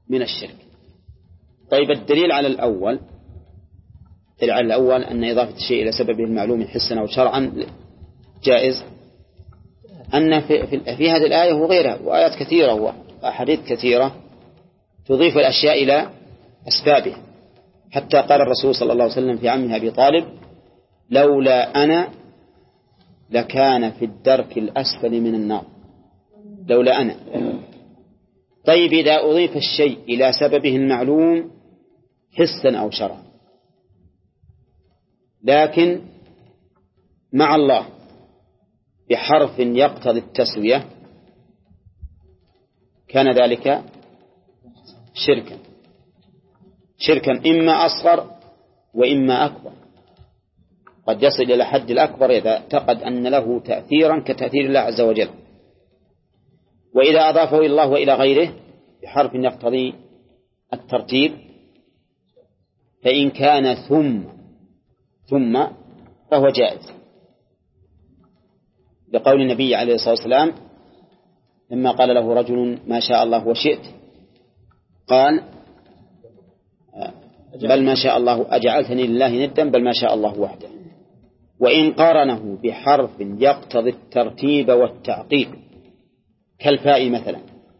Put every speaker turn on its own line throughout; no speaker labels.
من الشرك. طيب الدليل على الأول أن إضافة الشيء إلى سببه المعلوم حسا أو شرعا جائز، أن في هذه الآية وغيرها وآيات كثيرة وأحاديث كثيرة تضيف الأشياء إلى أسبابها، حتى قال الرسول صلى الله عليه وسلم في عمه أبي طالب: لولا أنا لكان في الدرك الأسفل من النار. لولا أنا. طيب إذا أضيف الشيء إلى سببه المعلوم حسا أو شرعا، لكن مع الله بحرف يقتضي التسوية، كان ذلك شركا إما أصغر وإما أكبر. قد يصل إلى حد الأكبر إذا اعتقد أن له تأثيرا كتأثير الله عز وجل. وإذا أضافه إلى الله وإلى غيره بحرف يقتضي الترتيب، فإن كان ثم فهو جائز، لقول النبي عليه الصلاة والسلام لما قال له رجل: ما شاء الله وشئت، قال: بل ما شاء الله أجعلتني لله ندا، بل ما شاء الله وحده. وإن قارنه بحرف يقتضي الترتيب والتعقيب كالفاء مثلا: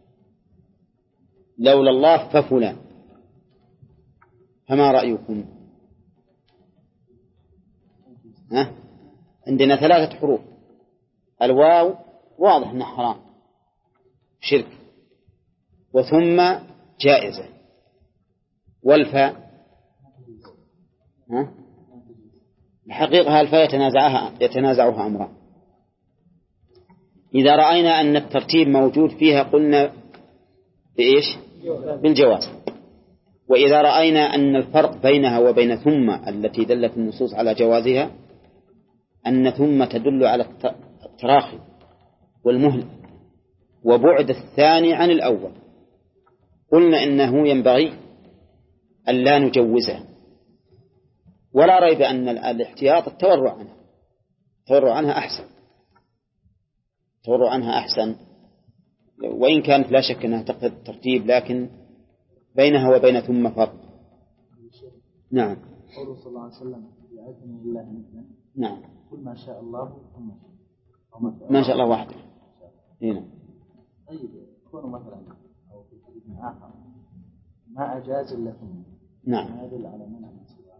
لولا الله ففلان، فما رأيكم؟ عندنا 3 حروف، الواو واضح أنه حرام شرك، وثم جائزة، والفاء الحقيقة الفاء يتنازعها أمران. إذا رأينا أن الترتيب موجود فيها قلنا بإيش؟ بالجواز. وإذا رأينا أن الفرق بينها وبين ثم التي دلت النصوص على جوازها أن ثم تدل على التراخي والمهل وبعد الثاني عن الأول، قلنا إنه ينبغي أن لا نجوزه، ولا ريب أن الاحتياط التورع عنها أحسن، وإن كانت لا شك أنها تقتضي الترتيب، لكن بينها وبين ثم فرق. نعم.
قوله صلى الله عليه وسلم: يعزني الله ندا.
نعم.
قل ما شاء الله ثم
ما شاء الله وحده. هنا.
طيب يكون مثلا أو في حديث آخر ما أجاز إلا ثم.
نعم.
هذا على منع من سواه.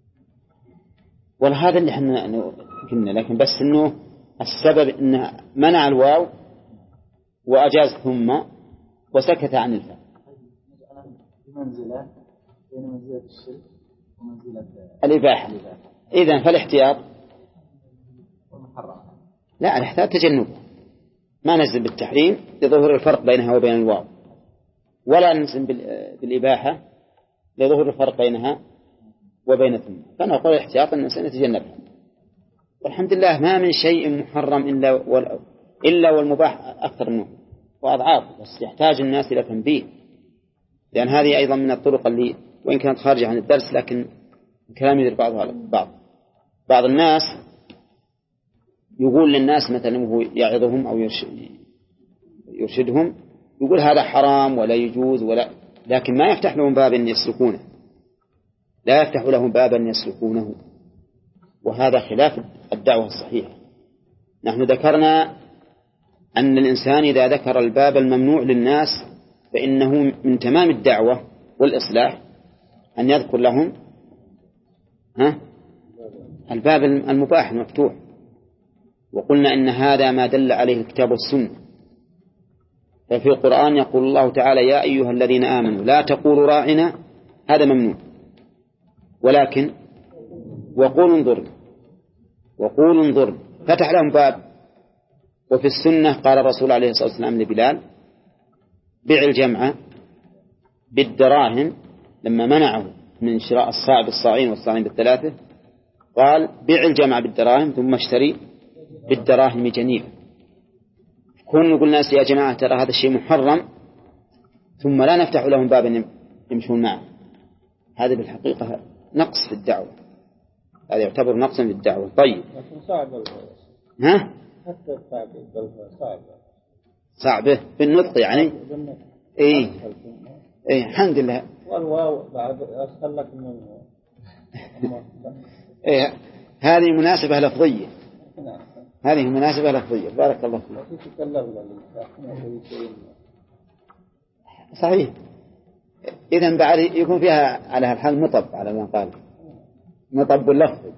وهذا اللي احنا قلنا، لكن بس إنه السبب إنه منع الواو وأجاز ثم وسكت عن الفاء.
بمنزلة بين منزلة الشرك ومنزلة
الإباحة. إذن فالاحتياط
والمحرم.
لا، الاحتياط تجنب، ما ننزل بالتحريم لظهور الفرق بينها وبين الواو، ولا ننزل بالإباحة لظهور الفرق بينها وبين ثم، فنقول الاحتياط أن الإنسان يتجنبها. والحمد لله ما من شيء محرم إلا والمباح أكثر منه وأضعاف، بس يحتاج الناس إلى تنبيه، لأن هذه أيضا من الطرق اللي وإن كانت خارجة عن الدرس لكن كلام يدير بعض الناس يقول للناس مثلا وهو يعظهم أو يرشدهم، يقول هذا حرام ولا يجوز لكن ما يفتح لهم بابا يسلكونه، لا يفتح لهم بابا يسلكونه، وهذا خلاف الدعوة الصحيحة. نحن ذكرنا أن الإنسان إذا ذكر الباب الممنوع للناس فإنه من تمام الدعوة والإصلاح أن يذكر لهم الباب المباح المفتوح. وقلنا إن هذا ما دل عليه الكتاب والسنة. ففي القرآن يقول الله تعالى: يا أيها الذين آمنوا لا تقولوا راعنا، هذا ممنوع، ولكن وقولوا انظرنا، فتح لهم باب. وفي السنة قال الرسول عليه الصلاة والسلام لبلال: بيع الجمع بالدراهم، لما منعه من شراء الصاع بالصاعين والصاعين بالثلاثة قال: بيع الجمع بالدراهم ثم اشتري بالدراهم جنيفا. كون نقول الناس يا جماعة ترى هذا الشيء محرم ثم لا نفتح لهم بابا يمشون معه، هذا بالحقيقة نقص في الدعوة، هذا يعتبر نقصا في الدعوة. طيب
حتى صعبة
بالنطق يعني إيه الحمد لله.
والواو بعد أسهل لك من
إيه هذه مناسبة لفظية. هذه مناسبة لفظية. بارك الله فيك. صحيح. إذن بعد يكون فيها على الحال مطب على ما قال مطب اللفظ.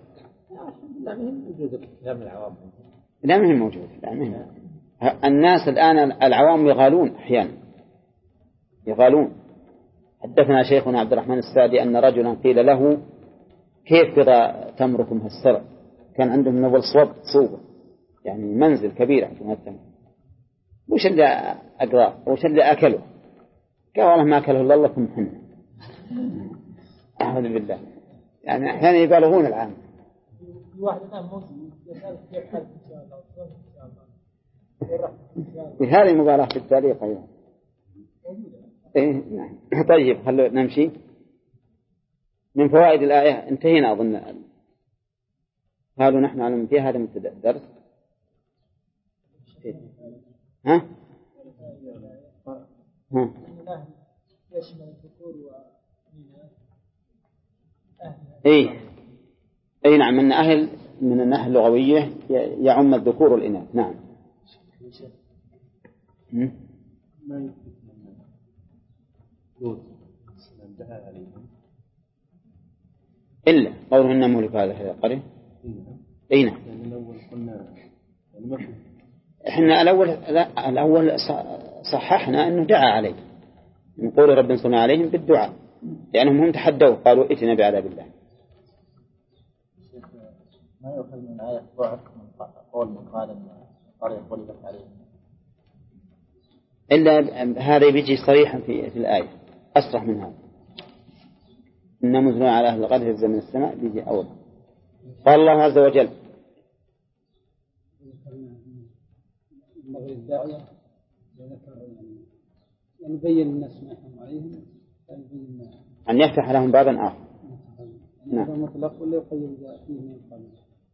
لا مهم موجود. لا مهم. الناس الآن العوام يغالون أحيانا يغالون. حدثنا شيخنا عبد الرحمن السعدي أن رجلا قيل له كيف كذا تمركم هالسرع؟ كان عندهم نبل صوبة يعني منزل كبير عندهم التمر. وش اللي أقرأ وش اللي أكله؟ قال والله ما أكله إلا الله ثم حنا. أعوذ بالله. يعني أحيانا يبالغون العام. هذه المبالغة في التاريخ أيضا. إيه نعم. طيب خلوا نمشي. من فوائد الآية انتهينا أظن. قالوا نحن علم في هذا مبتدأ درس. ها؟ ها؟ إيه أي نعم من أهل من الناحية اللغوية يعم الذكور والإناث. نعم. إلا قوله إنه مهلك هذا القرية. أي نعم. إحنا الأول صححنا أنه دعا عليه نقول رب انصرنا عليهم بالدعاء لأنهم هم تحدوا قالوا ائتنا بعذاب الله.
ما يؤخذ من آية ضعف من قول من قال أن القرية غلبت عليهم
إلا هذا بيجي صريحا في الآية أصرح من هذا. إن مزرنا على أهل القرية من السماء بيجي أول. قال الله عز وجل
الداعية يعني يبين الناس ما يحكم عليهم
أن يفتح لهم بابا آخر.
نعم. مطلق ولا يقيد فيه ما يقال.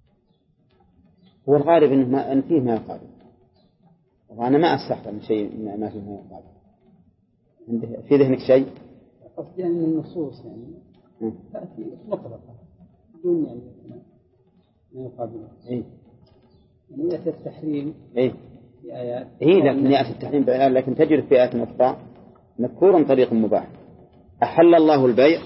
هو الغالب إن فيه ما يقال. وأنا ما أستحضر من شيء ما فيه ما يقال. في ذهنك شيء؟
قصدي يعني من النصوص يعني تأتي مطلقة بدون يعني ما يقابله.
إيه.
يعني يأتي التحريم.
إيه.
في آيات.
إيه لكن يأتي التحريم بآيات لكن تجد في آيات أخرى مذكورا طريق مباح. أحل الله البيع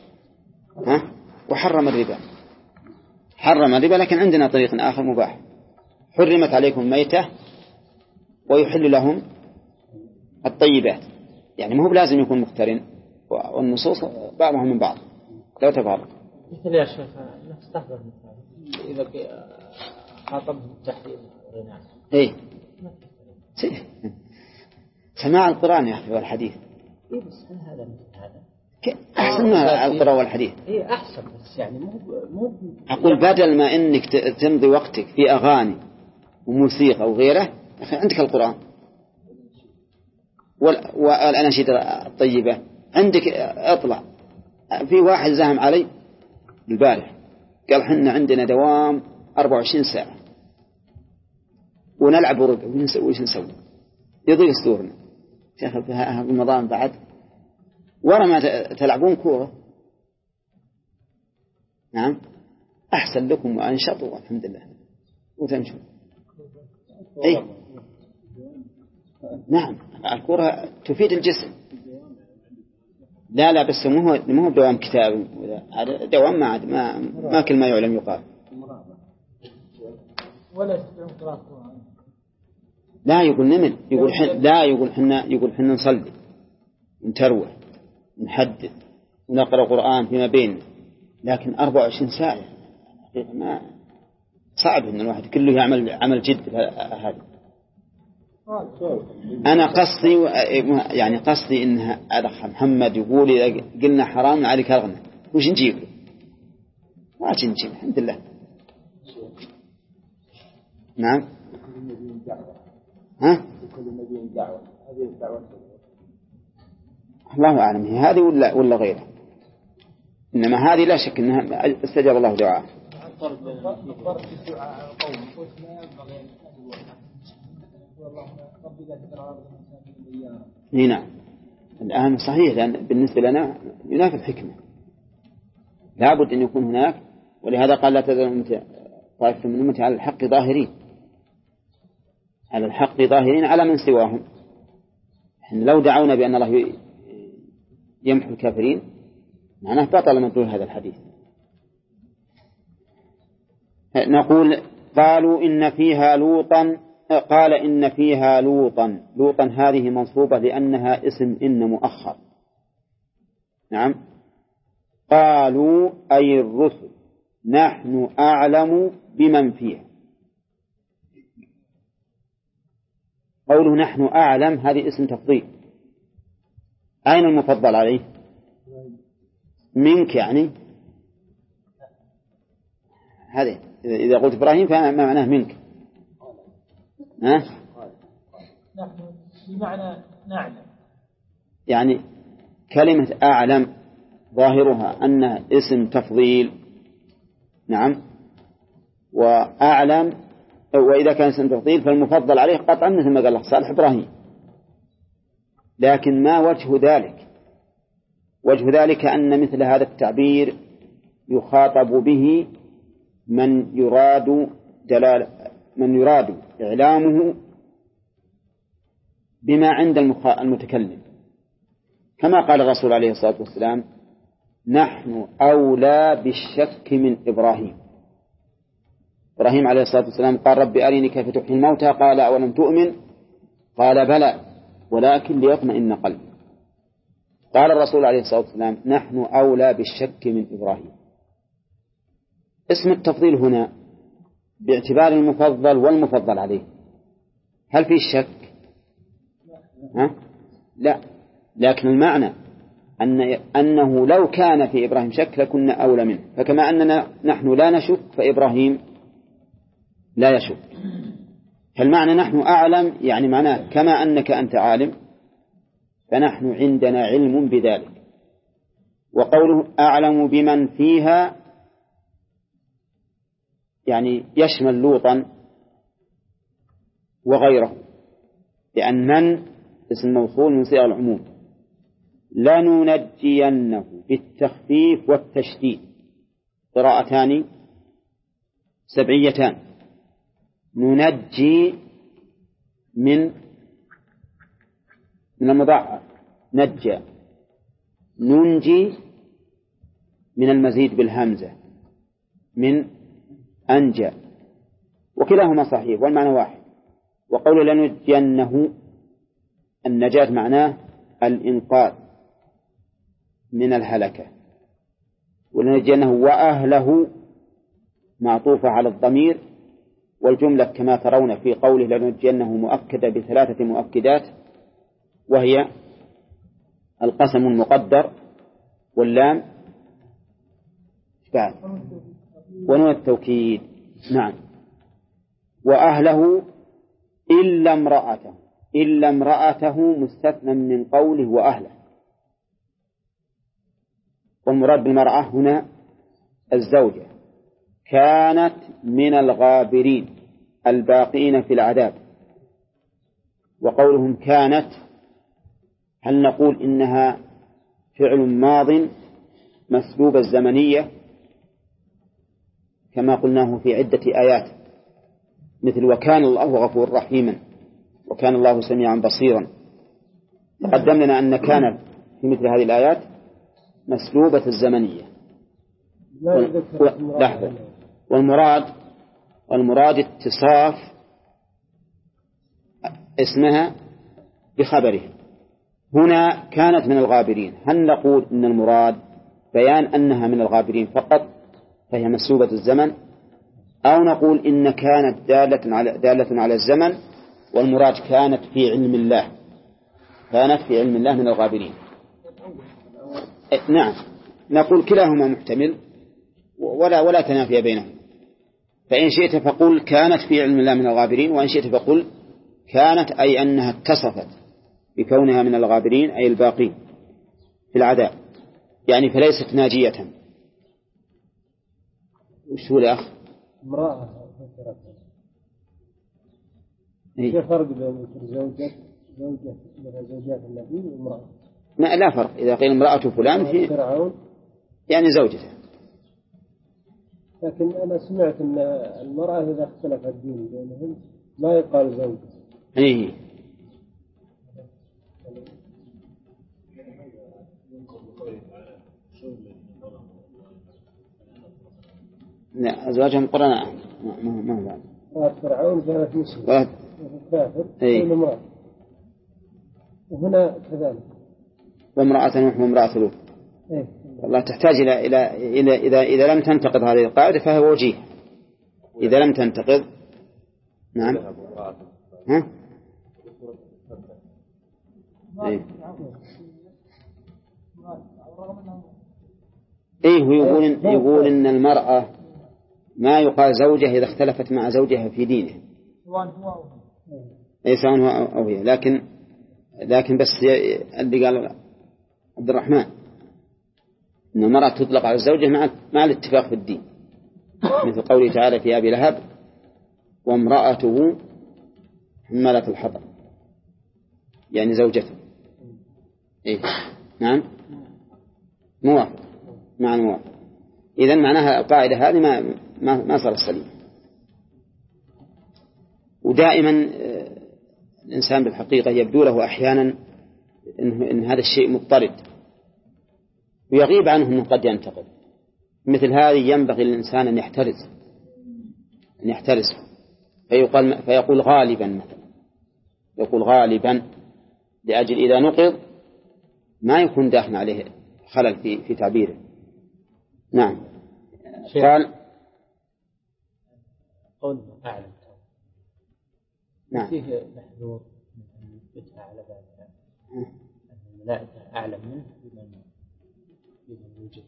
وحرم الربا. حرم الربا لكن عندنا طريق آخر مباح. حرمت عليكم الميتة ويحل لهم الطيبات. يعني ما هو لازم يكون مقترن والنصوص بعضها من بعض لو تفارق.
مثل يا شيخ نستحضر مثال إذا خاطبهم التحريم والغناء.
إيه سماع القرآن يا أخي والحديث.
إيه بس هذا مثل هذا
أحسن من القرآن والحديث.
إيه أحسن بس يعني مو
أقول بدل ما إنك تمضي وقتك في أغاني وموسيقى وغيره أخي عندك القرآن والأناشيد الطيبة عندك. أطلع في واحد زهم علي البارح قال حنا عندنا دوام 24 ساعة ونلعب ورقة وش نسوي يضيق صدورنا شيخ في رمضان بعد ورا ما تلعبون كورة. نعم أحسن لكم وأنشطوا الحمد لله وتمشوا. إيه نعم الكورة تفيد الجسم. لا بس مو دوام كتاب هذا دوام ما كل ما يعلم يقال. لا يقول نمل يقول حنا نصلي نتروح نحدث ونقرأ قرآن فيما بين لكن 24 ساعة ما صعب إن الواحد كله يعمل عمل جد هذا. أنا قصدي إنها أدخ محمد يقول إذا قلنا حرام عليك أغنى وش نجيب ما نجيب الحمد لله. نعم ها الله أعلم هي هذه ولا غيرها. إنما هذه لا شك إنها استجاب الله دعاء. نعم الآن صحيح، لأن بالنسبة لنا ينافي الحكمة، لابد أن يكون هناك، ولهذا قال لا تزال طائفة من أمتي على الحق ظاهرين، على الحق ظاهرين على من سواهم. لو دعونا بأن الله يمحو الكافرين معناه بطل من طول هذا الحديث. نقول قالوا إن فيها لوطا، قال إن فيها لوطا. لوطا هذه منصوبة لأنها اسم إن مؤخر. نعم. قالوا أي الرسل نحن أعلم بمن فيها. قوله نحن أعلم هذه اسم تفضيل. أين المفضل عليه؟ منك يعني. هذه إذا قلت إبراهيم فما معناه منك؟ نحن
بمعنى نعلم،
يعني كلمة أعلم ظاهرها أنها اسم تفضيل. نعم. وأعلم، وإذا كان اسم تفضيل فالمفضل عليه قطعا مثل ما قال الله صالح إبراهيم. لكن ما وجه ذلك؟ وجه ذلك أن مثل هذا التعبير يخاطب به من يراد إعلامه بما عند المتكلم، كما قال الرسول عليه الصلاة والسلام نحن أولى بالشك من إبراهيم. إبراهيم عليه الصلاة والسلام قال رب أريني كيف تحيي الموتى، قال أولم تؤمن؟ قال بلى ولكن ليطمئن قلبي. قال الرسول عليه الصلاة والسلام نحن أولى بالشك من إبراهيم. اسم التفضيل هنا باعتبار المفضل والمفضل عليه، هل في شك؟ لا، لكن المعنى أنه لو كان في إبراهيم شك لكنا أولى منه، فكما أننا نحن لا نشك فإبراهيم لا يشك. فالمعنى نحن أعلم يعني معناه كما أنك أنت عالم فنحن عندنا علم بذلك. وقوله أعلم بمن فيها يعني يشمل لوطا وغيره، لأن من اسم موصول من صيغ العموم. لننجينه بالتخفيف والتشديد، قراءتان سبعيتان. ننجي من المضاعف نجى، ننجي من المزيد بالهمزة من أنجى، وكلاهما صحيح والمعنى واحد. وقول لننجينه النجاة معناه الإنقاذ من الهلكة، ولننجينه وأهله معطوفة على الضمير، والجملة كما ترون في قوله لننجينه مؤكدة بثلاثة مؤكدات، وهي القسم المقدر واللام بعد ونون التوكيد. نعم. وأهله إلا امرأته، إلا امرأته مستثنى من قوله وأهله، والمراد بالمرأة هنا الزوجة، كانت من الغابرين الباقين في العذاب. وقولهم كانت هل نقول إنها فعل ماض مسلوب الزمنية كما قلناه في عدة آيات، مثل وكان الله غفور رحيما وكان الله سميعا بصيرا. تقدم لنا أن كانت في مثل هذه الآيات مسلوبة الزمنية. لحظة. والمراد اتصاف اسمها بخبره. هنا كانت من الغابرين، هل نقول إن المراد بيان أنها من الغابرين فقط فهي مسلوبة الزمن، أو نقول إن كانت دالة على الزمن والمراد كانت في علم الله، كانت في علم الله من الغابرين؟ نعم، نقول كلاهما محتمل ولا تنافي بينهم. فإن شئت فقل كانت في علم الله من الغابرين، وإن شئت فقل كانت أي أنها اتصفت بكونها من الغابرين أي الباقين في العذاب، يعني فليست ناجية. وش هو الأخ؟
امرأة. ايش الفرق بين زوجات النبي وامرأة؟
ما لا فرق إذا قيل امرأة فلان في
فرعون
يعني زوجته.
لكن أنا سمعت أن المرأة إذا اختلف الدين بينهم ما يقال زوجة.
إيه لا أزواجهم قرناء ما
فرعون كانت مسلمة وكافر امرأة، وهنا كذلك
وامرأة نوح وامرأة لوط. والله تحتاج إلى إذا لم تنتقض هذه القاعدة فهو وجيه. إذا لم تنتقض نعم ها؟ إيه يقول إن المرأة ما يقال زوجة إذا اختلفت مع زوجها في دينه، إيه سواء هو أو هي. لكن بس اللي قال عبد الرحمن إن المرأة تطلق على الزوجة مع الاتفاق في الدين، مثل قوله تعالى في أبي لهب وامرأته حمالة الحطب، يعني زوجته. إيه نعم موافق مع الموافق. إذن معناها القاعدة هذه ما صار السليم. ودائما الإنسان بالحقيقة يبدو له أحيانا إن هذا الشيء مضطرد ويغيب عنه أنه قد ينتقد. مثل هذه ينبغي للإنسان أن يحترز فيقول غالبا مثلا، يقول غالبا لأجل إذا نقض ما يكون داخل عليه خلل في تعبيره. نعم قال
قول أعلم
نعم
فيه محذور من يثبتها على ذلك أن الملائكة أعلم منه بمن يوجد.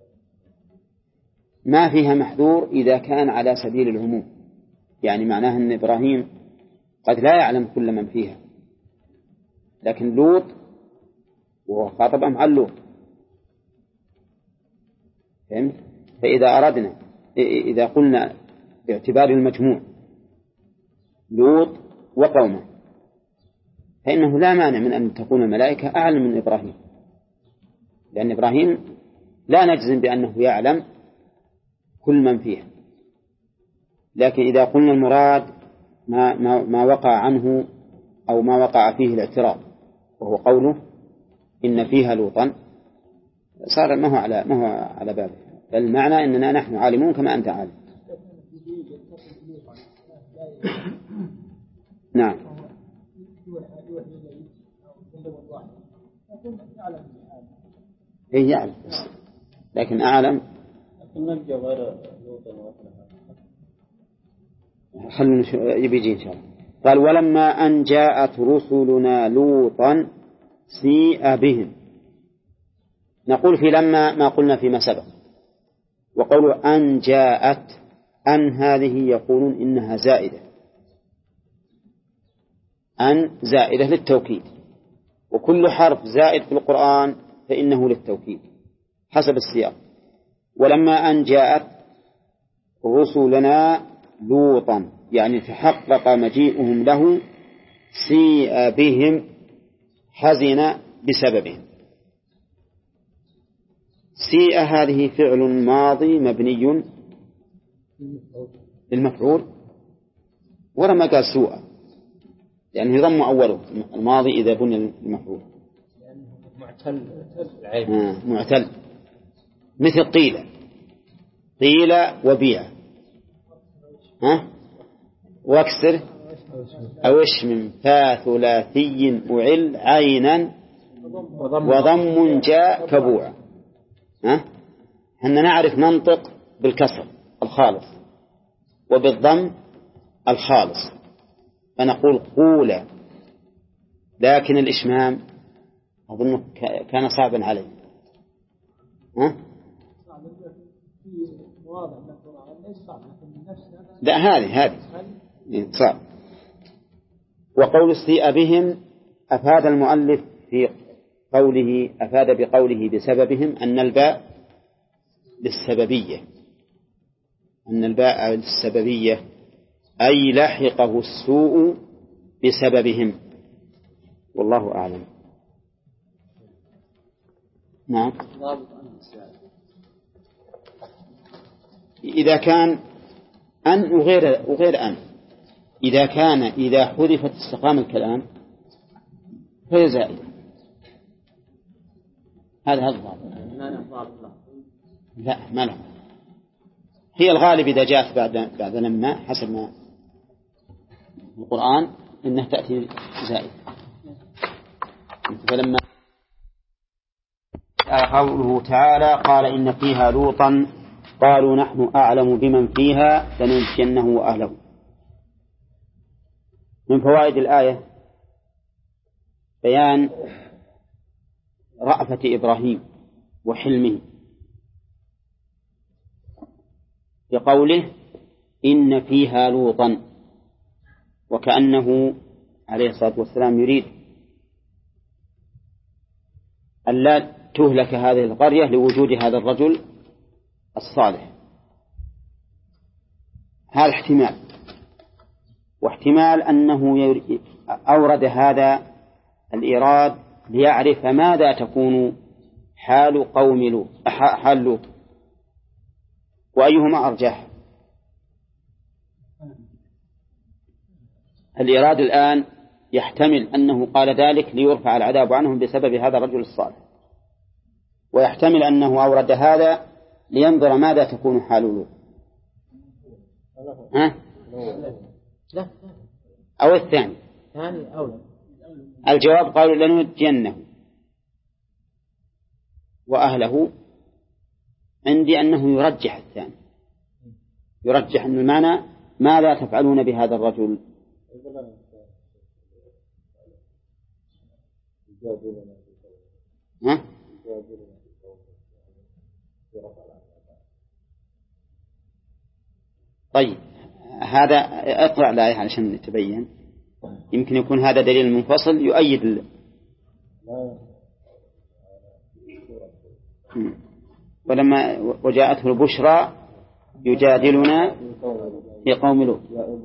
ما فيها محذور إذا كان على سبيل العموم، يعني معناه أن إبراهيم قد لا يعلم كل من فيها، لكن لوط وهو خاطبهم عن لوط. فهمت؟ فإذا أردنا إذا قلنا باعتبار المجموع لوط وقومه فإنه لا مانع من أن تكون الملائكة أعلم من إبراهيم، لأن إبراهيم لا نجزم بأنه يعلم كل من فيها. لكن إذا قلنا المراد ما وقع عنه أو ما وقع فيه الاعتراض وهو قوله إن فيها لوطا صار ما هو على بابه، بل المعنى أننا نحن عالمون كما أنت عالم. نعم إيه يعلم لكن أعلم خلنا يبيجي إن شاء الله. قال ولما أن جاءت رسلنا لوطا سيء بهم. نقول في لما ما قلنا فيما سبق، وقولوا أن جاءت أن هذه يقولون إنها زائدة، أن زائدة للتوكيد، وكل حرف زائد في القرآن فإنه للتوكيد حسب السياق. ولما أن جاءت رسلنا لوطا يعني تحقق مجيئهم له سيء بهم حزن بسببهم. سيء هذه فعل ماضي مبني للمفعول ورما قال سوء يعني يضم أوله الماضي إذا بني المفعول معتل مثل قيل وبيع واكسر أو اشمم فثلاثي أعل عينا وضم جاء كبوع. هن نعرف ننطق بالكسر الخالص وبالضم الخالص فنقول قولا، لكن الإشمام أظن كان صعبا عليه. لا هذه صعب. وقول السيء بهم أفاد المؤلف في قوله أفاد بقوله بسببهم أن الباء للسببية أي لحقه السوء بسببهم. والله أعلم. نعم. إذا كان أن وغير أن، إذا حذفت استقام الكلام فهي زائدة. هذا الضابط. لا ما له. هي الغالب إذا جاءت بعد لما حسب ما القرآن إنها تأتي زائدة. فلما قوله تعالى قال إن فيها لوطا قالوا نحن أعلم بمن فيها لننجينه وأهله. من فوائد الآية بيان رأفة إبراهيم وحلمه بقوله إن فيها لوطا، وكأنه عليه الصلاة والسلام يريد أن لا تهلك هذه القرية لوجود هذا الرجل الصالح. هذا احتمال، واحتمال أنه أورد هذا الإيراد ليعرف ماذا تكون حال قوم لوط، حال لوط، وأيهما أرجح. الإيراد الآن يحتمل أنه قال ذلك ليرفع العذاب عنهم بسبب هذا الرجل الصالح، ويحتمل أنه أورد هذا لينظر ماذا تكون حال لوط. أو الثاني الجواب قالوا لننجينه وأهله. عندي أنه يرجح الثاني، يرجح أن المعنى ماذا تفعلون بهذا الرجل. طيب هذا اقرأ الآية علشان نتبين، يمكن يكون هذا دليل منفصل يؤيد ولما وجاءته البشرى يجادلنا في قوم لوط.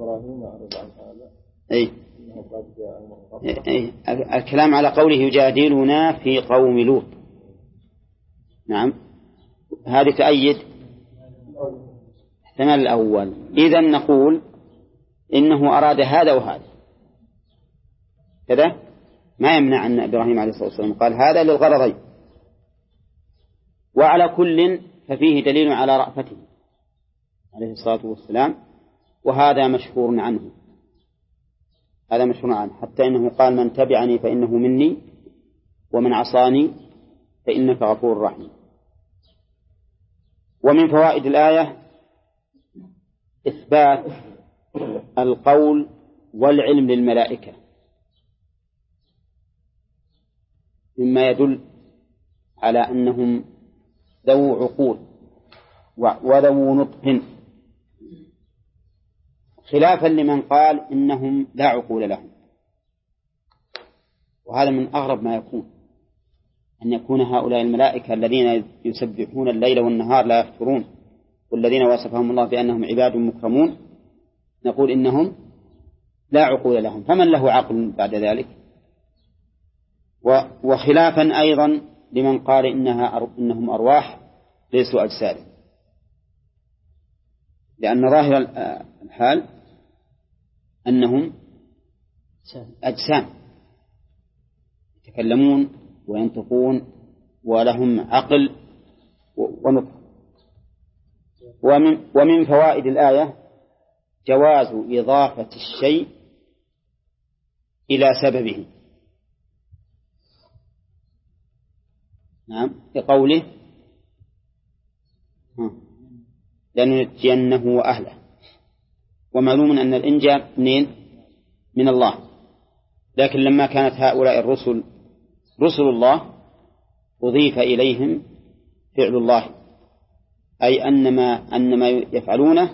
الكلام على قوله يجادلنا في قوم لوط. نعم، هذه تؤيد احتمال الأول. إذن نقول إنه أراد هذا وهذا كذا، ما يمنع أن إبراهيم عليه الصلاة والسلام قال هذا للغرضين. وعلى كل ففيه دليل على رأفته عليه الصلاة والسلام، وهذا مشهور عنه، هذا مشهور عنه، حتى إنه قال من تبعني فإنه مني ومن عصاني فإنك غفور رحيم. ومن فوائد الآية إثبات القول والعلم للملائكة، مما يدل على أنهم ذو عقول وذو نطق، خلافا لمن قال إنهم لا عقول لهم. وهذا من أغرب ما يكون، أن يكون هؤلاء الملائكة الذين يسبحون الليل والنهار لا يفترون، والذين وصفهم الله بأنهم عباد مكرمون، نقول إنهم لا عقول لهم، فمن له عقل بعد ذلك؟ وخلافا أيضا لمن قال إنهم أرواح ليسوا أجساد، لأن ظاهر الحال أنهم أجسام يتكلمون وينطقون ولهم عقل ونطق. ومن فوائد الآية جواز إضافة الشيء إلى سببه. نعم، بقوله لننجينه وأهله. ومعلوم أن الإنجاء من الله، لكن لما كانت هؤلاء الرسل رسل الله أضيف إليهم فعل الله، أي أن ما يفعلونه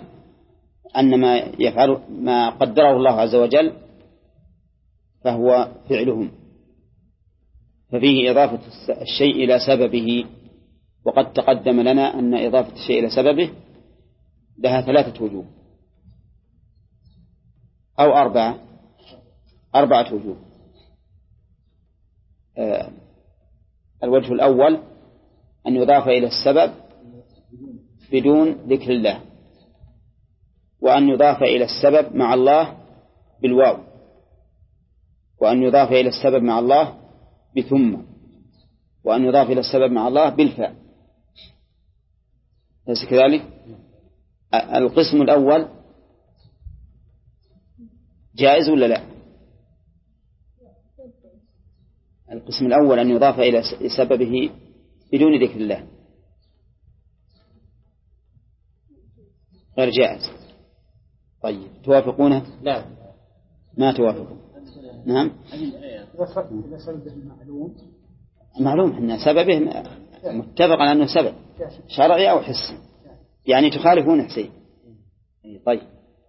ما قدره الله عز وجل فهو فعلهم، ففيه إضافة الشيء إلى سببه. وقد تقدم لنا أن إضافة الشيء إلى سببه لها 3 وجوه أو 4 وجوه. الوجه الأول أن يضاف إلى السبب بدون ذكر الله، وأن يضاف إلى السبب مع الله بالواو، وأن يضاف إلى السبب مع الله بثم، وأن يضاف إلى السبب مع الله بالفاء. أليس كذلك؟ القسم الأول جائز ولا لا؟ القسم الأول أن يضاف إلى سببه بدون ذكر الله غير جائز. طيب توافقونه؟
لا
ما توافقون. نعم
إذا سبب
معلوم أن سببه متفق على أنه سبب شرعي أو حسي، يعني تخالفون حسين. طيب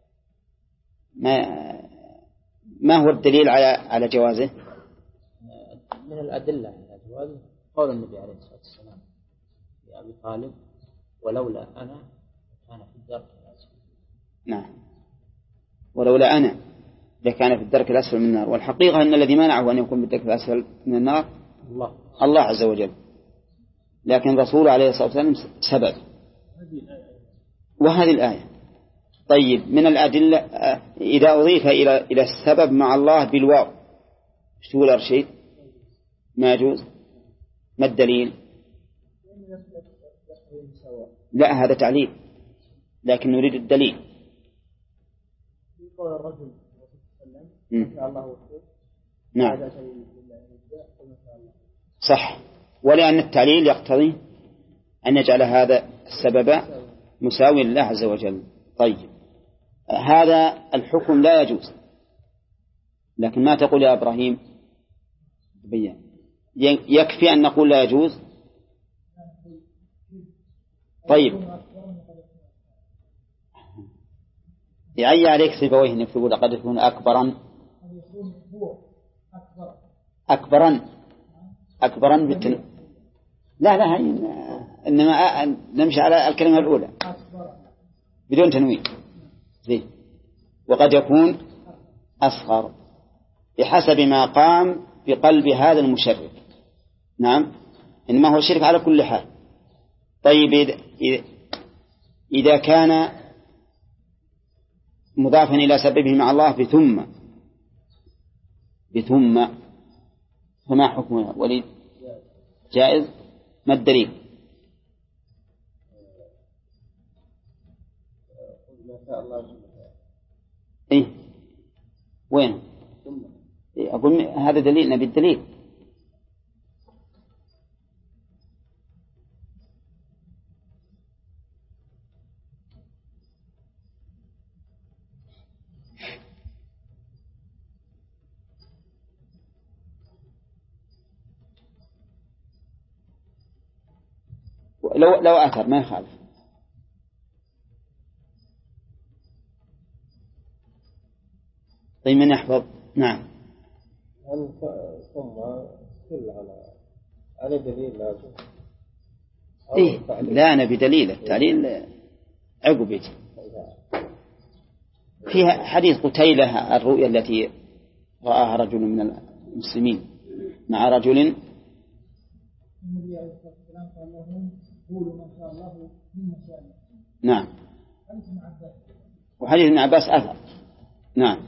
ما هو الدليل على جوازه؟
من الأدلة على جوازه قول النبي عليه الصلاة والسلام لأبي طالب ولولا أنا كان في الدرك الأسفل.
نعم، ولولا أنا لكان في الدرك الأسفل من النار. والحقيقة أن الذي منعه أن يكون في الدرك الأسفل من النار الله عز وجل، لكن رسوله عليه الصلاة والسلام سبب. وهذه الآية. طيب من الأدلة إذا أضيف إلى السبب مع الله بالواو ايش تقول أرشيد؟ ما يجوز. ما الدليل؟ لا هذا تعليل، لكن نريد الدليل.
قول الرجل
نعم صح، ولأن التعليل يقتضي أن يجعل هذا السبب مساوي لله عز وجل. طيب هذا الحكم لا يجوز، لكن ما تقول يا إبراهيم؟ يكفي أن نقول لا يجوز. طيب يعي عليك سيبويه نكتبوا لقد يكون أكبرا لا إنما نمشي على الكلمة الأولى بدون تنوين زين. وقد يكون أصغر بحسب ما قام بقلب هذا المشرك. نعم إنما هو شرك على كل حال. طيب إذا كان مضافا إلى سببه مع الله بثم فما حكمها وليد؟ جائز. ما الدليل؟ إيه وين؟ أقول هذا دليل، نبي الدليل. لو أثر ما يخالف. طيب من يحفظ؟ نعم.
ثم كل على دليل لازم.
إيه لا نبي دليل. التعليل عقب يجي. فيها حديث قتيلة الرؤيا التي رآها رجل من المسلمين مع رجل. نعم وحديث ابن عباس أثر. نعم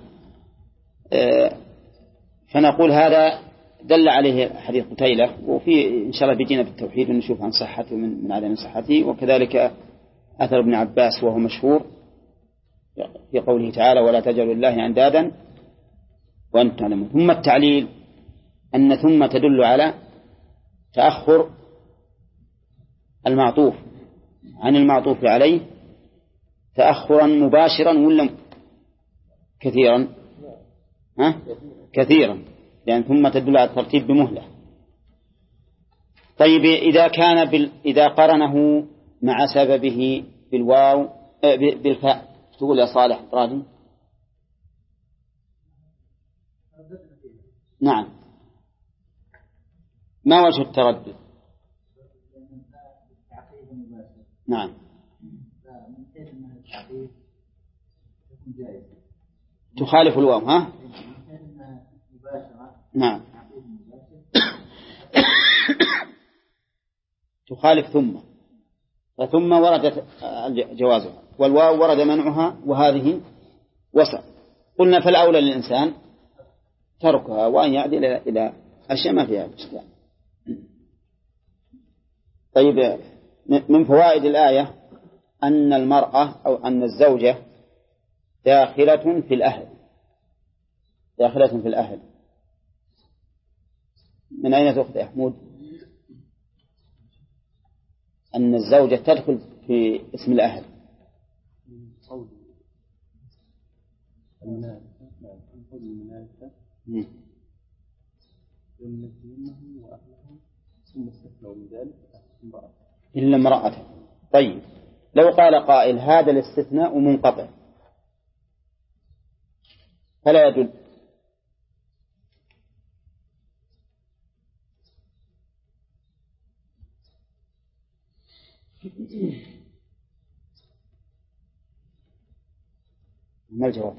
فنقول هذا دل عليه حديث قتيلة، وفي إن شاء الله بيجينا بالتوحيد ونشوف عن صحته من عدم صحته. وكذلك أثر ابن عباس وهو مشهور في قوله تعالى ولا تجعلوا الله أندادا وأنتم تعلمون. ثم التعليل أن ثم تدل على تأخر المعطوف عن المعطوف عليه تأخرا مباشرا ولا كثيرا؟ كثيرا، لأن ثم تدل على الترتيب بمهلة. طيب إذا قرنه مع سببه بالواو بالفاء تقول يا صالح راجل؟ نعم ما وجه التردد؟ نعم تخالف الواو ها؟ نعم تخالف ثم وردت جوازها، والواو ورد منعها، وهذه وسط. قلنا فالأولى للإنسان تركها وأن يعدل إلى أشياء ما فيها إشكال. طيب، من فوائد الآية أن المرأة أو أن الزوجة داخلة في الأهل. من أين تأخذ يا حمود؟ أن الزوجة تدخل في اسم الأهل. إلا امرأته. طيب، لو قال قائل هذا الاستثناء منقطع فلا يدل. ما الجواب؟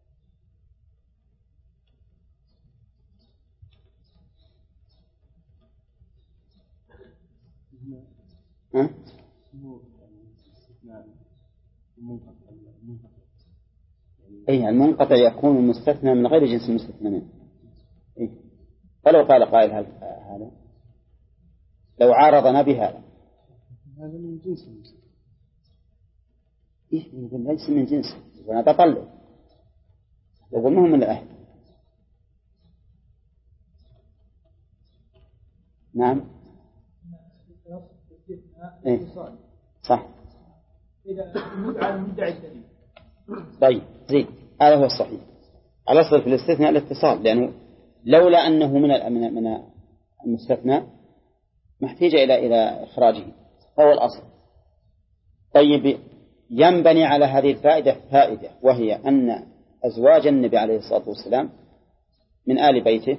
أي المنقطع يكون المستثنى من غير جنس المستثنى منه. فلو قال قائل هذا لو عارضنا بهذا
هذا من جنس
يقول ليس من جنس، وأنا تطلع يقول مهم من الأهل. نعم صح.
إذا مدعى المدعي الدليل.
طيب زين، هذا هو الصحيح. الأصل في الاستثناء الاتصال، لأنه لولا أنه من المستثنى محتاج إلى إخراجه، هو الأصل. طيب، ينبني على هذه الفائدة فائدة، وهي أن أزواج النبي عليه الصلاة والسلام من آل بيته.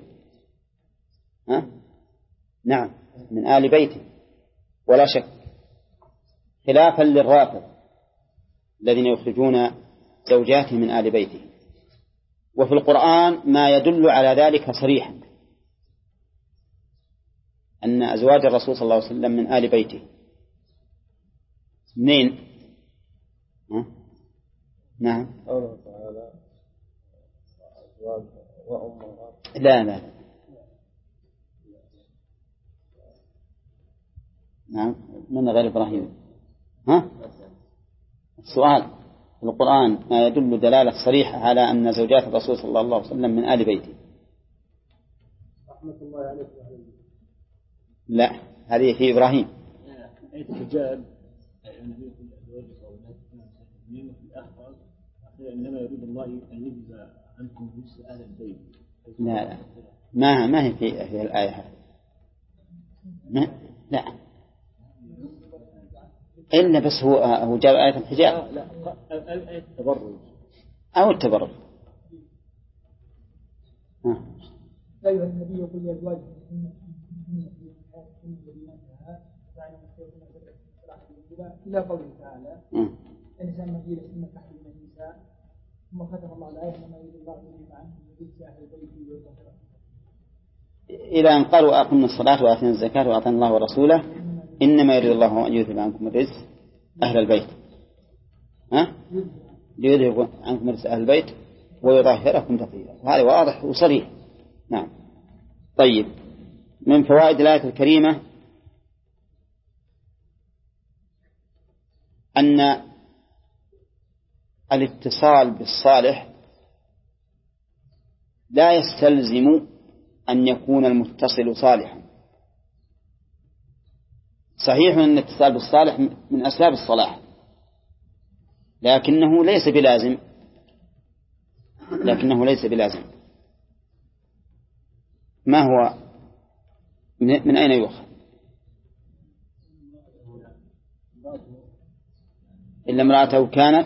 نعم، من آل بيته ولا شك، خلافا للرافض الذين يخرجون زوجاته من آل بيته. وفي القرآن ما يدل على ذلك صريحا، أن أزواج الرسول صلى الله عليه وسلم من آل بيته. منين؟ نعم. لا نعم، من غير إبراهيم. السؤال في القرآن ما يدل دلالة صريحة على أن زوجات الرسول صلى الله عليه وسلم من آل بيته.
رحمة الله عليه.
لا، هذه في إبراهيم.
الحجاب إنما يريد الله أن يجزى عنكم نفس أهل البيت.
لا ما هي في الآية هذه. لا إلا بس هو جاب آية الحجاب.
لا آية التبرج
أو التبرج.
أيها النبي قل لأزواجك إلى قوله تعالى الإنسان مدير اسم تحت من النساء، ثم ختم الله الآية إنما يريد الله أن عنكم ويجزي أهل البيت ويطهرهم
إلى أن قالوا أقمنا الصلاة وآتينا الزكاة وأطعنا الله ورسوله إنما يريد الله أن يذهب عنكم الرجس أهل البيت. ليذهب عنكم الرجس أهل البيت ويطهركم تطهيرا. هذا واضح وصريح. نعم. طيب، من فوائد الآية الكريمة أن الاتصال بالصالح لا يستلزم أن يكون المتصل صالحا. صحيح أن الاتصال بالصالح من أسباب الصلاح، لكنه ليس بلازم. ما هو؟ من أين يؤخذ؟ إلا امرأته كانت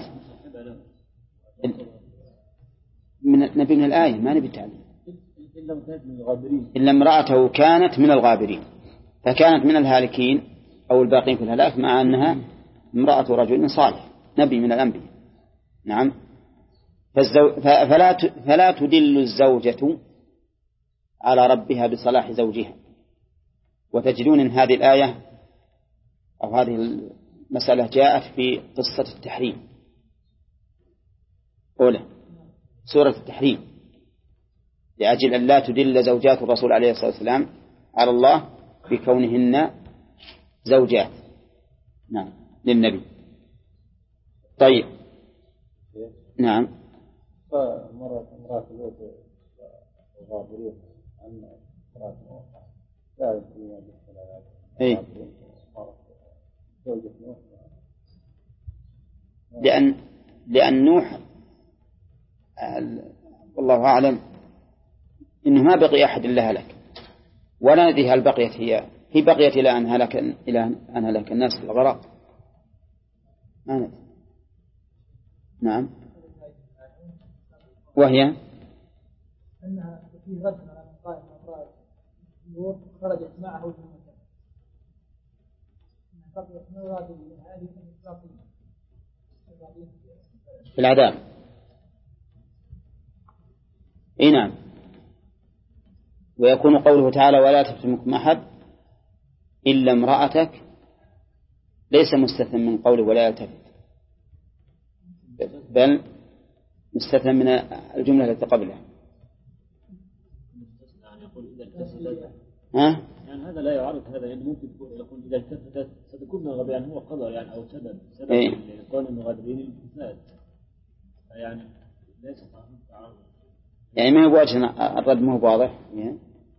نبي من الآية، ما نبي تعليم. إلا امرأته كانت من الغابرين، فكانت من الهالكين أو الباقين في الهلاك، مع أنها امرأة رجل صالح نبي من الأنبياء. نعم. فلا تدل الزوجة على ربها بصلاح زوجها. وتجدون إن هذه الآية أو هذه المسألة جاءت في قصة التحريم أولى سورة التحريم لأجل أن لا تدل زوجات الرسول عليه الصلاة والسلام على الله بكونهن زوجات نعم للنبي. طيب نعم.
فمرة امرأة لوط الغابرين عن امرأة نوح لا يمكن أن يدخل زوجة نوح
لأن نوح والله أعلم إنه ما بقي أحد إلا هلك ولا ندري هل بقيت هي بقيت إلى أن هلك الناس في الغرق ما ندري. نعم. وهي
أنها في رد على من قال أن امرأة لوط خرجت معه في المكان بقيت مراد هذه
في العذاب. إيه نعم. ويكون قوله تعالى ولا تفتنكم أحد إلا امرأتك ليس مستثنى من قوله ولا يلتفت بل مستثنى من الجملة التي قبلها. ها؟
يعني هذا لا يعرض هذا يعني ممكن يكون إذا التفتت ستكون من غبي يعني هو قضاء يعني أو سبب لكون المغادرين الفساد يعني ليس تعارض
يعني ما هو وجه الرد ما هو واضح يعني.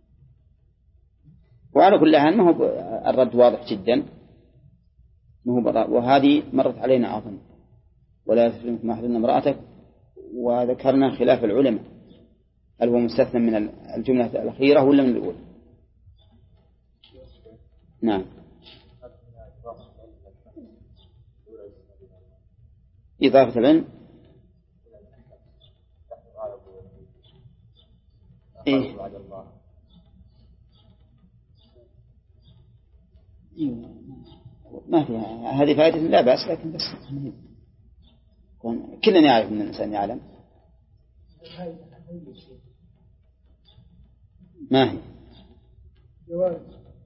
وعلى كل حال ما هو الرد واضح جدا ما هو وهذه مرت علينا أظن ولا تفتنك ما أحدنا امرأتك وذكرنا خلاف العلماء هل هو مستثنى من الجملة الأخيرة ولا من الأولى. نعم. إضافة العلم إيه؟ ما فيها هذه فائدة لا بأس لكن بس كلنا يعرف أن الإنسان يعلم. ما هي
جواز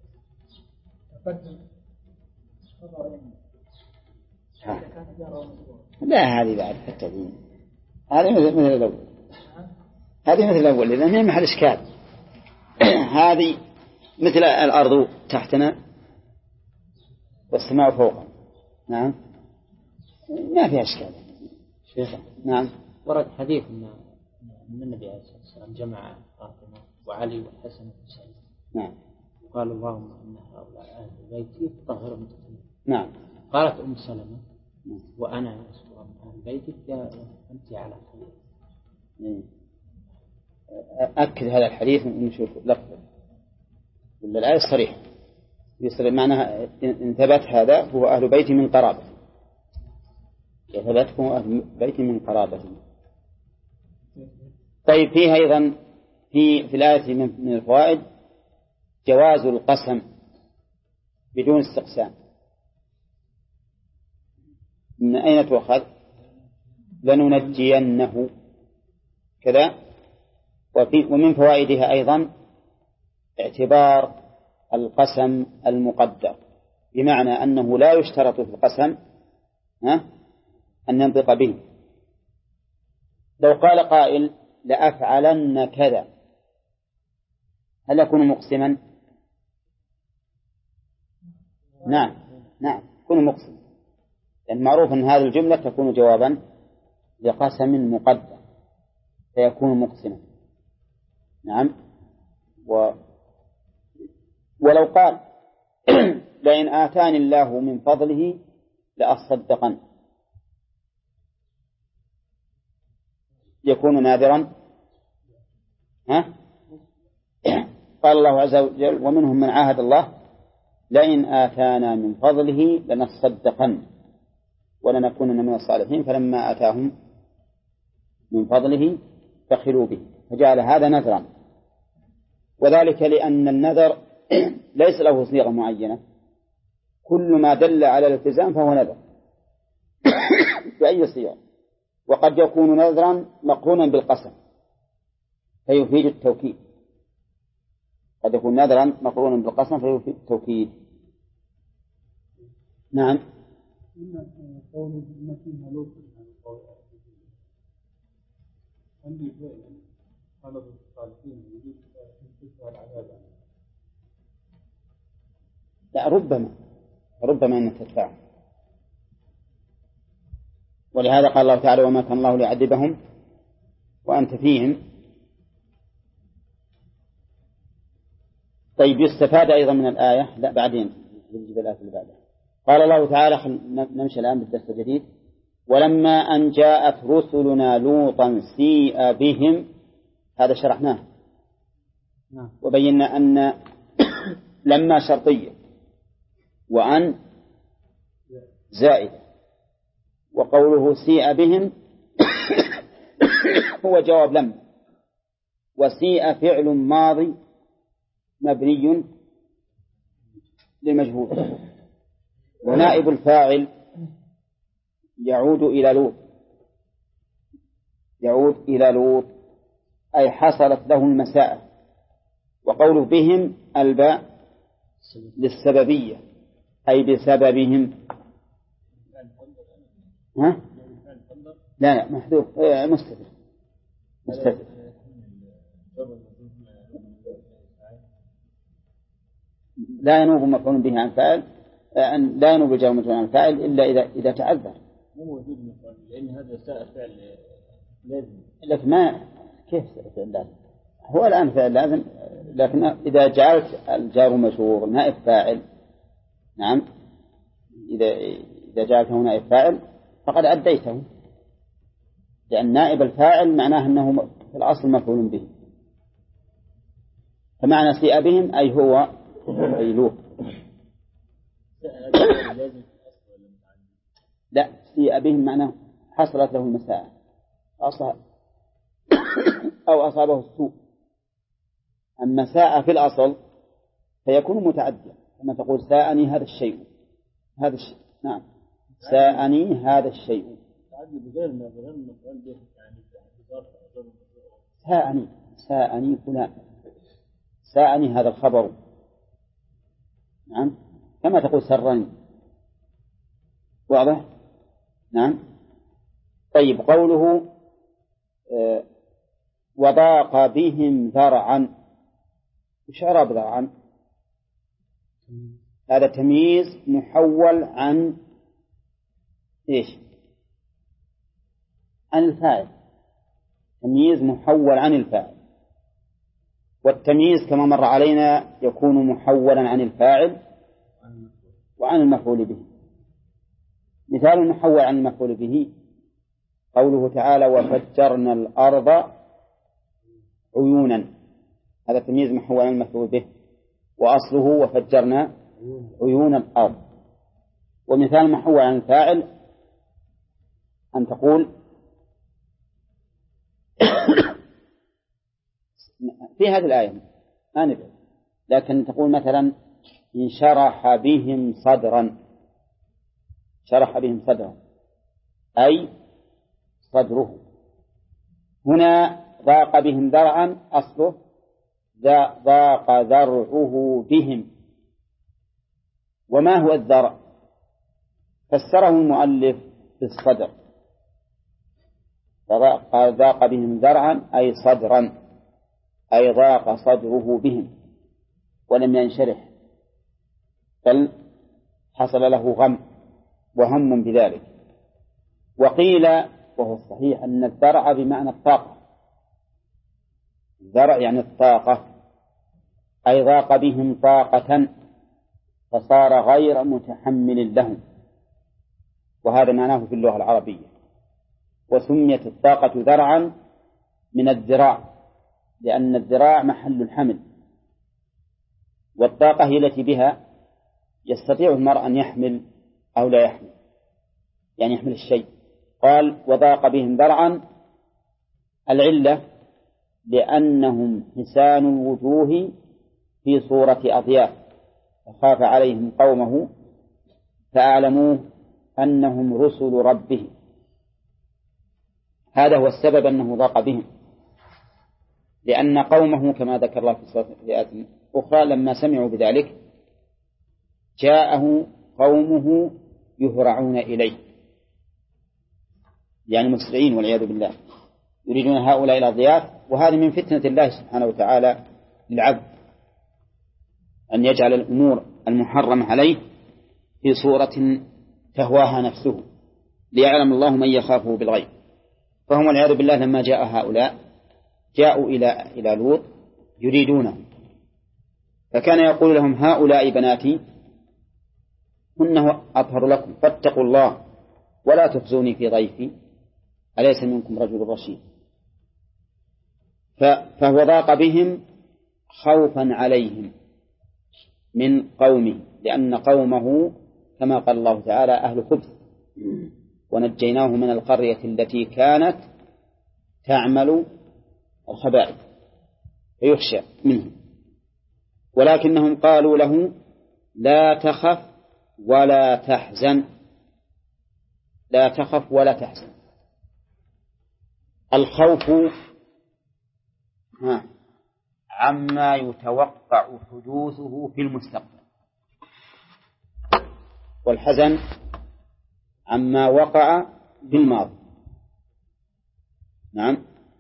لا هذه بعد حتى دين هذه مثل الأول هذه مثل الأول لأن هي محل إشكال. هذه مثل الأرض تحتنا والسماء فوقنا. نعم ما فيها إشكال شيخ. نعم.
ورد حديث من النبي عليه الصلاة والسلام جمع فاطمة وعلي والحسن والحسين.
نعم.
قال اللهم إن هؤلاء أهل بيتي طهر متطهرين.
نعم.
قالت أم سلمة وأنا يا رسول الله من أهل بيتك أنت على خير.
أكد هذا الحديث نشوف لفظه ولا الآية الصريح يصير معناها إن ثبت هذا هو أهل بيتي من قرابة ثبت هو أهل بيتي من قرابة. طيب فيها أيضا في الآية من الفوائد جواز القسم بدون استقسام. من أين تؤخذ؟ لننجينه كذا. ومن فوائدها أيضا اعتبار القسم المقدر بمعنى أنه لا يشترط في القسم أن ينطق به. لو قال قائل لأفعلن كذا هل يكون مقسما؟ نعم يكون مقسما لأن معروف أن هذه الجملة تكون جوابا لقسم مقدر فيكون مقسما. نعم. ولو قال لئن آتاني الله من فضله لأصدقن يكون ناذرا. قال الله عز وجل ومنهم من عاهد الله لئن آتانا من فضله لنصدقن ولنكونن من الصالحين فلما آتاهم من فضله بخلوا به فجعل هذا نذرا. وذلك لأن النذر ليس له صيغة معينة كل ما دل على الالتزام فهو نذر بأي صيغة. وقد يكون نذرا مقرونا بالقسم فيفيد التوكيد. قد يكون نذرا مقرونا بالقسم فيفيد التوكيد. نعم.
قول فيها لوط عندي قالوا الصالحين يجوز العذاب.
لا، ربما أنك تدفعه، ولهذا قال الله تعالى وما كان الله ليعذبهم وأنت فيهم. طيب، يستفاد أيضا من الآية، لا بعدين نجيب الآية اللي بعدها. قال الله تعالى، نمشي الآن بالدرس الجديد. ولما أن جاءت رسلنا لوطا سيء بهم، هذا شرحناه وبينا أن لما شرطية وأن زائدة، وقوله سيء بهم هو جواب لما، وسيء فعل ماضي مبني للمجهول، ونائب الفاعل يعود إلى لوط أي حصلت له المساءة. وقوله بهم الباء للسببية أي بسببهم. ها؟ لا محذوف، مستتر. لا ينوب مفعول به عن فاعل، لا ينوب الجار مفعول عن فاعل إلا إذا تعذر.
مو موجود مفعول، لأن هذا ساء فعل لازم.
لكن ما كيف فعل لازم؟ هو الآن فعل لازم، لكن إذا جعلت الجار مجرور نائب فاعل، نعم، إذا جعلته نائب فاعل فقد أديته، لأن نائب الفاعل معناه أنه في الأصل مفعول به. فمعنى سيء بهم أي هو أي لوط. لا، سيء بهم معناه حصلت له المساءة أو أصابه السوء. أما ساء في الأصل فيكون متعديا، كما تقول ساءني هذا الشيء. نعم، ساءني هذا الشيء. ساءني فلان، ساءني هذا الخبر. نعم، كما تقول سرني. واضح؟ نعم. طيب، قوله وضاق بهم ذرعا، وش إعراب ذرعا؟ هذا تمييز محول عن إيش؟ عن الفاعل. تمييز محول عن الفاعل، والتمييز كما مر علينا يكون محولا عن الفاعل وعن المفعول به. مثال محول عن المفعول به قوله تعالى وفجرنا الأرض عيونا، هذا تمييز محول عن المفعول به، وأصله وفجرنا عيون الأرض. ومثال محول عن الفاعل أن تقول في هذه الآية ما نبعد، لكن تقول مثلا انشرح بهم صدرا، شرح بهم صدرا أي صدره. هنا ضاق بهم ذرعا، أصله ضاق ذرعه بهم. وما هو الذرع؟ فسره المؤلف بالصدر، ضاق بهم ذرعا أي صدرا، أي ضاق صدره بهم ولم ينشرح، بل حصل له غم وهم بذلك. وقيل وهو الصحيح أن الذرع بمعنى الطاقة، الذرع يعني الطاقة، أي ضاق بهم طاقة فصار غير متحمل لهم، وهذا معناه في اللغة العربية. وسميت الطاقة ذرعا من الذراع، لأن الذراع محل الحمل، والطاقة هي التي بها يستطيع المرء أن يحمل أو لا يحمل، يعني يحمل الشيء. قال وضاق بهم ذرعا، العلة لأنهم حسان الوجوه في صورة أضياف، فخاف عليهم قومه فأعلموه أنهم رسل ربه، هذا هو السبب أنه ضاق بهم، لأن قومه كما ذكر الله في آيات أخرى لما سمعوا بذلك جاءه قومه يهرعون إليه، يعني مسرعين والعياذ بالله، يريدون هؤلاء الأضياف. وهذه من فتنة الله سبحانه وتعالى للعبد، أن يجعل الأمور المحرمة عليه في صورة تهواها نفسه، ليعلم الله من يخافه بالغيب. فهم والعياذ بالله لما جاء هؤلاء جاءوا إلى لوط يريدونه، فكان يقول لهم هؤلاء بناتي هن أطهر لكم فاتقوا الله ولا تخزوني في ضيفي أليس منكم رجل رشيد. فهو ضاق بهم خوفا عليهم من قومه، لأن قومه كما قال الله تعالى أهل خبث، ونجيناه من القرية التي كانت تعمل الخبائث فيخشى منهم. ولكنهم قالوا له لا تخف ولا تحزن، لا تخف ولا تحزن. الخوف عما يتوقع حدوثه في المستقبل، والحزن عما وقع في الماضي. نعم.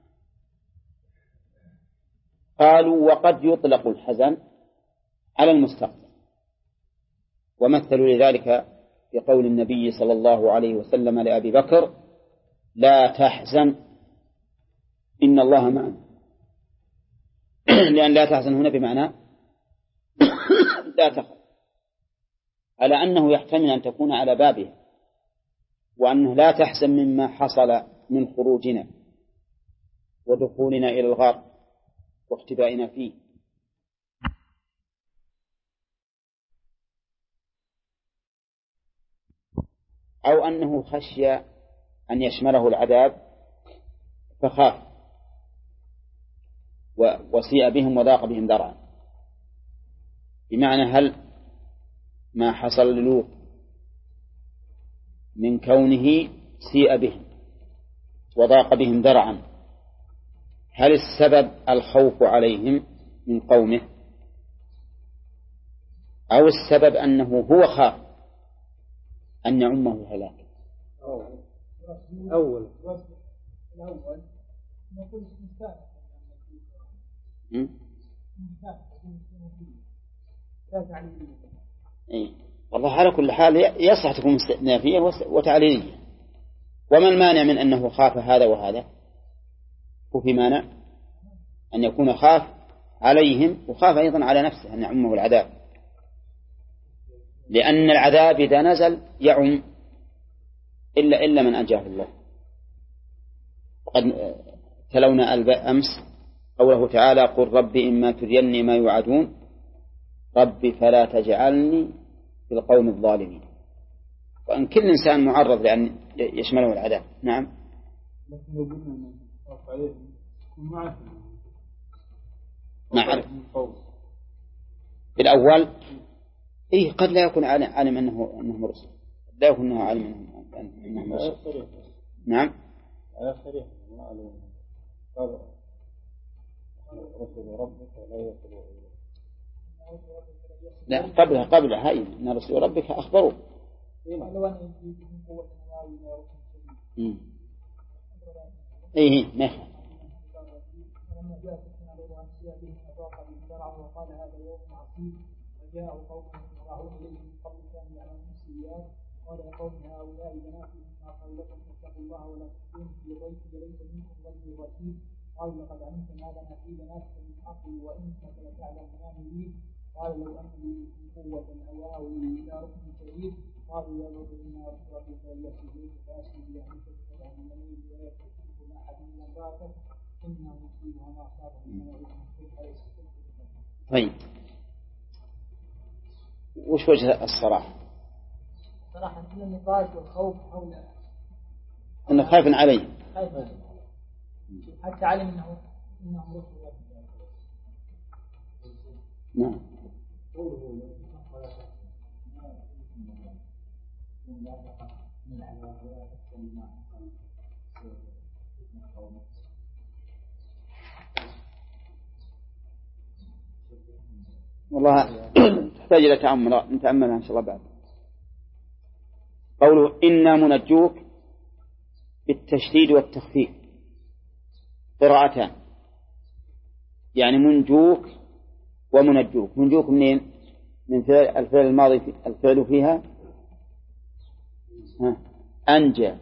قالوا وقد يطلق الحزن على المستقبل، ومثلوا لذلك بقول النبي صلى الله عليه وسلم لأبي بكر لا تحزن إن الله معنا، لأن لا تحزن هنا بمعنى لا تخف، على أنه يحتمل أن تكون على بابها، وأنه لا تحزن مما حصل من خروجنا ودخولنا إلى الغار واختبائنا فيه. أو أنه خشي أن يشمله العذاب فخاف وسيء بهم وضاق بهم ذرعا، بمعنى هل ما حصل للوط من كونه سيء بهم وضاق بهم ذرعا هل السبب الخوف عليهم من قومه، أو السبب أنه هو خاف أن يعمه الهلاك؟
الأول نقول
والله على كل حال يصح تكون استئنافية وتعليلية. وما المانع من أنه خاف هذا وهذا؟ وفي مانع أن يكون خاف عليهم وخاف أيضا على نفسه أن يعمه العذاب، لأن العذاب إذا نزل يعم إلا من أنجاه الله. وقد تلونا أمس قوله تعالى قل ربي إما تريني ما يوعدون ربي فلا تجعلني في القوم الظالمين. وأن كل إنسان معرض لأن يشمله العذاب. نعم.
لكن لو قلنا أنه خاف عليهم يكون
معرف في الأول إيه قد لا يكون عالم أنهم رسل، لا يكون أنه عالم أنهم رسل. نعم.
على صريح ما علم قال رسل ربك لا يصلوا
لا قبلها هاي إن رسول ربك أخبروا. إيه ما يخالف.
وقال هذا يوم عصيب وجاءوا قوم يسرعون إليه من قبل كانوا يعلمون السيئات قال يا قوم هؤلاء بناتي مما قولكم فاتقوا الله ولا تخزون في ضيفي ليس منكم رجل رشيد قال لقد علمت ما لنا في بناتك من حق وإنك لتعلم ما نريد قال لو أن لي قوة أو آوي إلى ركن شديد قالوا يا رب إنا ربك فليأتي إليك فأسري بأهلك فاتبع من الليل ولا يأتيكم أحد من امرأتك إنه مصيبها ما أصابه من موعظة
طيب وش وجه الصراحة؟
صراحة أن النقاش والخوف حول
أنه خايف عليه
حتى علم إنه رسول الله.
نعم. والله تحتاج إلى تأمل نتأملها إن شاء الله بعد. قوله إنا منجوك بالتشديد والتخفيف قراءتان، يعني منجوك ومنجوك. منجوك منين؟ من الفعل الماضي، الفعل فيها أنجى،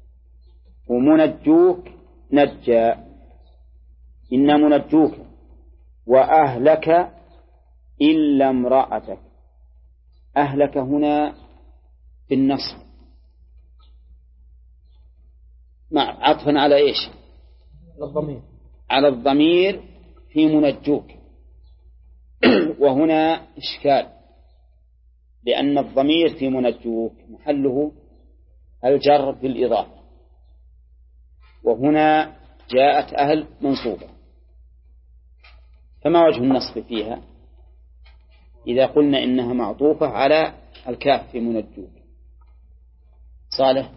ومنجوك نجى. إنا منجوك وأهلك إلا امرأتك. أهلك هنا بالنصب مع عطفا على إيش؟
الضمير،
على الضمير في منجوك. وهنا إشكال، لأن الضمير في منجوك محله الجر بالإضافة، وهنا جاءت أهل منصوبة، فما وجه النصب فيها إذا قلنا إنها معطوفة على الكاف في منجوك؟ صالح.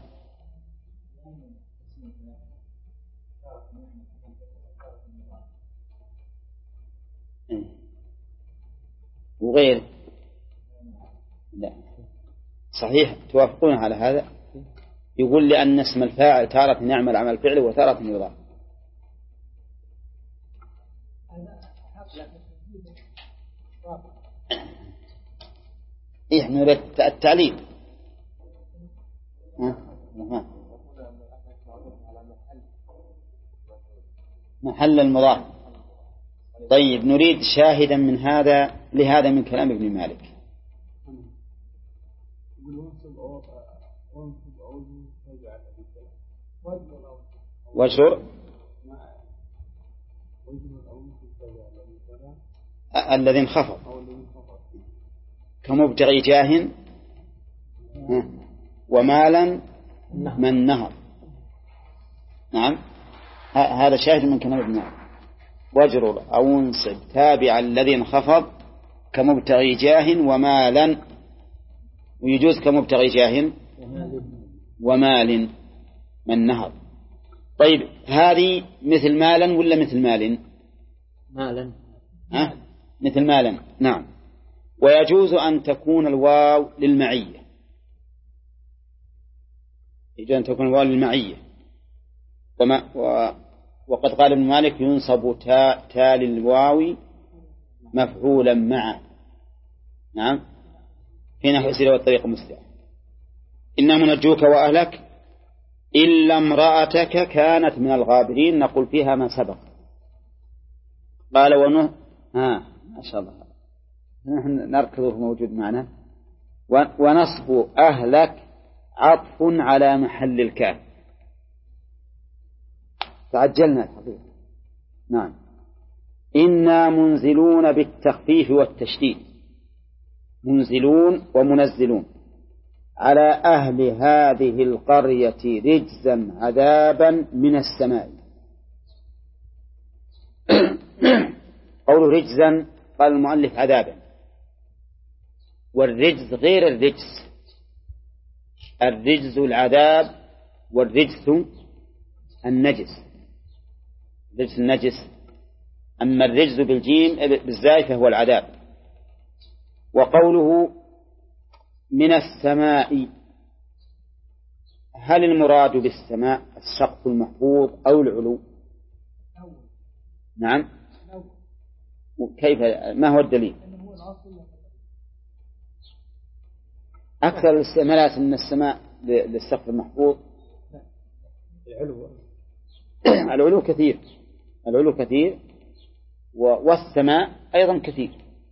وغير لا صحيح، توافقون على هذا؟ يقول لأن اسم الفاعل تارة نعمل عمل فعله وتارة يضاف. إيه نريد التعليل. محل المضاف. طيب نريد شاهدا من هذا لهذا من كلام ابن مالك. وجر الذي انخفض كمبتغي جاه ومالا من نهر. نعم هذا شاهد من كلام ابن مالك. وجر أو انصب تابع الذي انخفض كمبتغي جاه ومالا، ويجوز كمبتغي جاه ومال من نهر. طيب هذه مثل مالا ولا مثل مال؟
مالا.
مثل مالا. نعم. ويجوز أن تكون الواو للمعية، يجوز أن تكون الواو للمعية. وقد قال ابن مالك ينصب تالي الواو مفعولا معه. نعم في نحو سيرة والطريق المستقيم. إنا منجوك وأهلك إلا امرأتك كانت من الغابرين، نقول فيها ما سبق. قال ما شاء الله نحن نركضه موجود معنا. ونصب أهلك عطف على محل الكاف. تعجلنا الحقيقة. نعم إنا منزلون بالتخفيف والتشديد، منزلون ومنزلون على أهل هذه القرية رجزا عذابا من السماء. قول رجزا قال المؤلف عذابا، والرجز غير الرجس. الرجز العذاب والرجس النجس، الرجس النجس. أما الرجز بالجيم بالزاي فهو العذاب. وقوله من السماء، هل المراد بالسماء السقف المحفوظ أو العلو؟ نعم كيف؟ ما هو الدليل؟ أكثر الاستعمالات أن السماء للسقف المحفوظ العلو كثير، العلو كثير، والسماء أيضا كثير.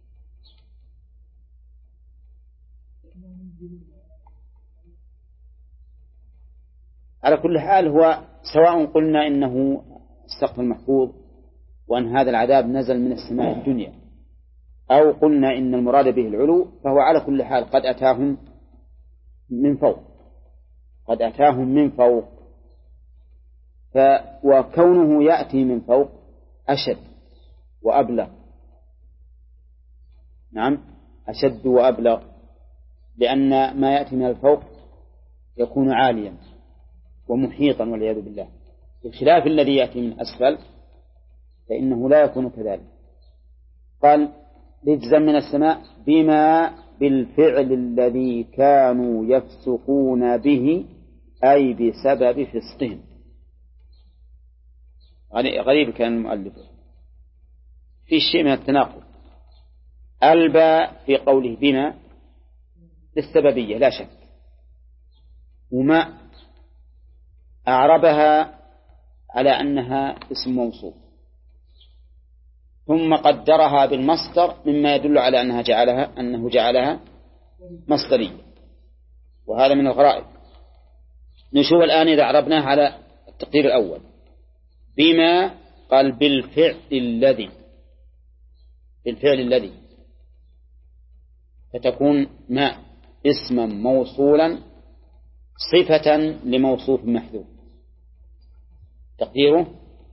على كل حال هو سواء قلنا إنه السقف المحفوظ وأن هذا العذاب نزل من السماء الدنيا، أو قلنا إن المراد به العلو، فهو على كل حال قد أتاهم من فوق، قد أتاهم من فوق. وكونه يأتي من فوق أشد وأبلغ. نعم أشد وأبلغ، لأن ما يأتي من الفوق يكون عاليا ومحيطا والعياذ بالله، بخلاف الذي يأتي من أسفل فإنه لا يكون كذلك. قال رجزا من السماء بما بالفعل الذي كانوا يفسقون به أي بسبب فسقهم. غريب كان المؤلف في شيء من التناقض. الباء في قوله بما للسببية لا شك، وما أعربها على أنها اسم موصول، ثم قدرها بالمصدر مما يدل على أنه جعلها مصدرية، وهذا من الغرائب. نشوف الآن إذا عربناه على التقدير الأول. بما قال بالفعل الذي فتكون ما اسما موصولا صفة لموصوف محذوف، تقديره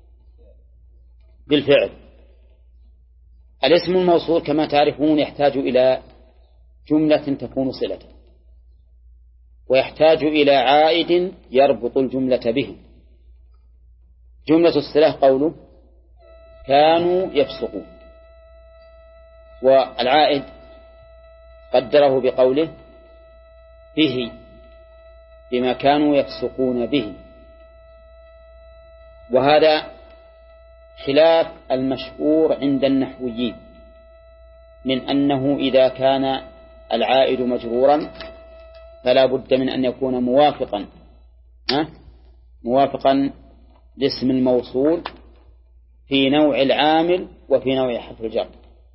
بالفعل. الاسم الموصول كما تعرفون يحتاج إلى جملة تكون صلة، ويحتاج إلى عائد يربط الجملة به. جملة الصلة قوله كانوا يفسقون، والعائد قدره بقوله به بما كانوا يفسقون به. وهذا خلاف المشهور عند النحويين من أنه إذا كان العائد مجرورا فلا بد من أن يكون موافقا لاسم الموصول في نوع العامل وفي نوع حرف الجر.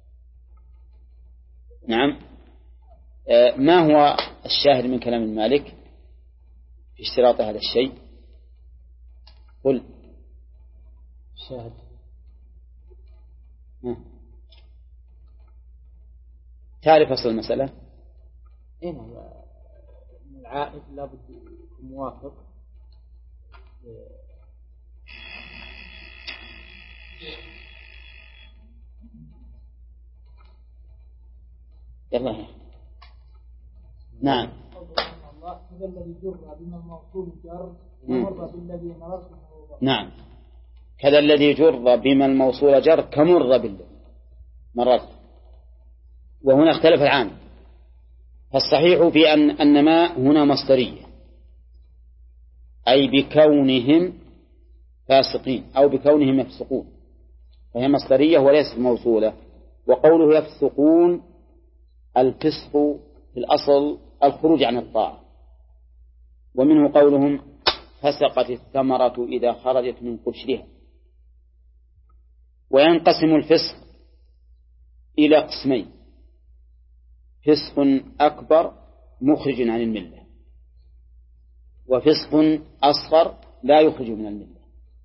نعم. ما هو الشاهد من كلام المالك في اشتراط هذا الشيء؟ قل
الشاهد
تعرف أصل المسألة؟
هنا العائد لا بد يكون موافق
يلا. نعم.
هذا الذي جر بما الموصول جر ومر بالذي مررت.
نعم، كذا الذي جر بما الموصول جر كمر بالذي مررت. وهنا اختلف العام، فالصحيح في أن ما هنا مصدرية، أي بكونهم فاسقين أو بكونهم يفسقون، فهي مصدرية وليست موصولة. وقوله يفسقون الفسق في الأصل الخروج عن الطاعة، ومنه قولهم فسقت الثمرة إذا خرجت من قشرها. وينقسم الفسق إلى قسمين: فسق أكبر مخرج عن الملة، وفسق أصغر لا يخرج من الملة.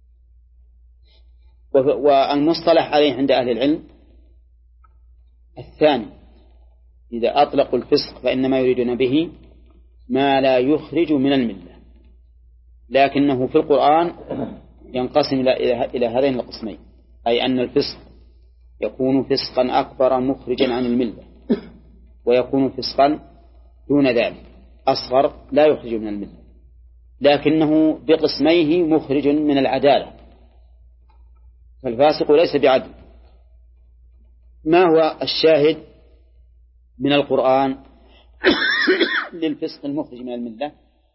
والمصطلح عليه عند أهل العلم الثاني، إذا أطلقوا الفسق فإنما يريدون به ما لا يخرج من الملة، لكنه في القرآن ينقسم إلى هذين القسمين، أي أن الفسق يكون فسقا أكبر مخرجا عن الملة، ويكون فسقا دون ذلك أصغر لا يخرج من الملة، لكنه بقسميه مخرج من العدالة، فالفاسق ليس بعدل. ما هو الشاهد من القرآن للفسق المخرج من الملة؟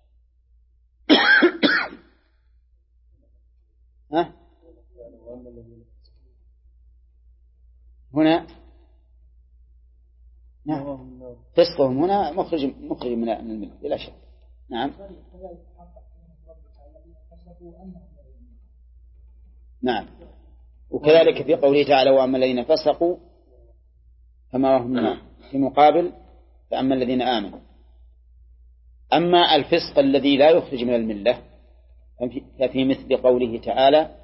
هنا فسقهم هنا مخرج من الملة بلا شك. نعم. نعم. وكذلك في قوله تعالى وأما الذين فسقوا فما هم في مقابل فأما الذين آمنوا. أما الفسق الذي لا يخرج من الملة ففي مثل قوله تعالى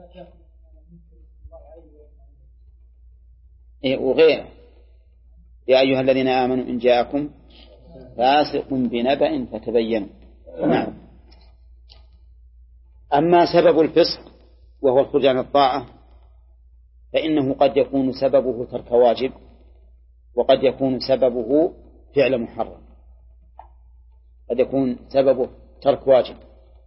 وغيره يا أيها الذين آمنوا إن جاءكم فاسق بنبأ فتبينوا. نعم. أما سبب الفسق وهو الخروج عن الطاعة فإنه قد يكون سببه ترك واجب، وقد يكون سببه فعل محرم. قد يكون سببه ترك واجب،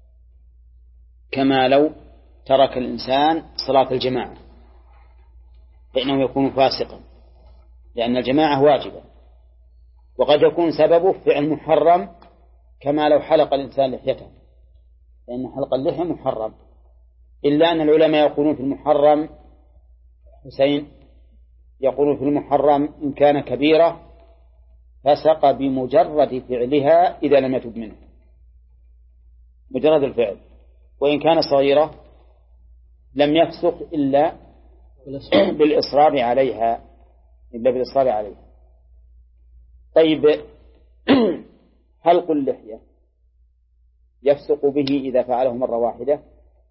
كما لو ترك الإنسان صلاة الجماعة فإنه يكون فاسقا، لأن الجماعة واجبة. وقد يكون سببه فعل محرم كما لو حلق الإنسان لحيته، لأن حلق اللحية محرم، إلا أن العلماء يقولون في المحرم حسين يقولون في المحرم إن كان كبيرة فسق بمجرد فعلها إذا لم يتب منه، مجرد الفعل، وإن كان صغيرة لم يفسق إلا بالإصرار عليها، طيب حلق اللحية يفسق به إذا فعله مرة واحدة؟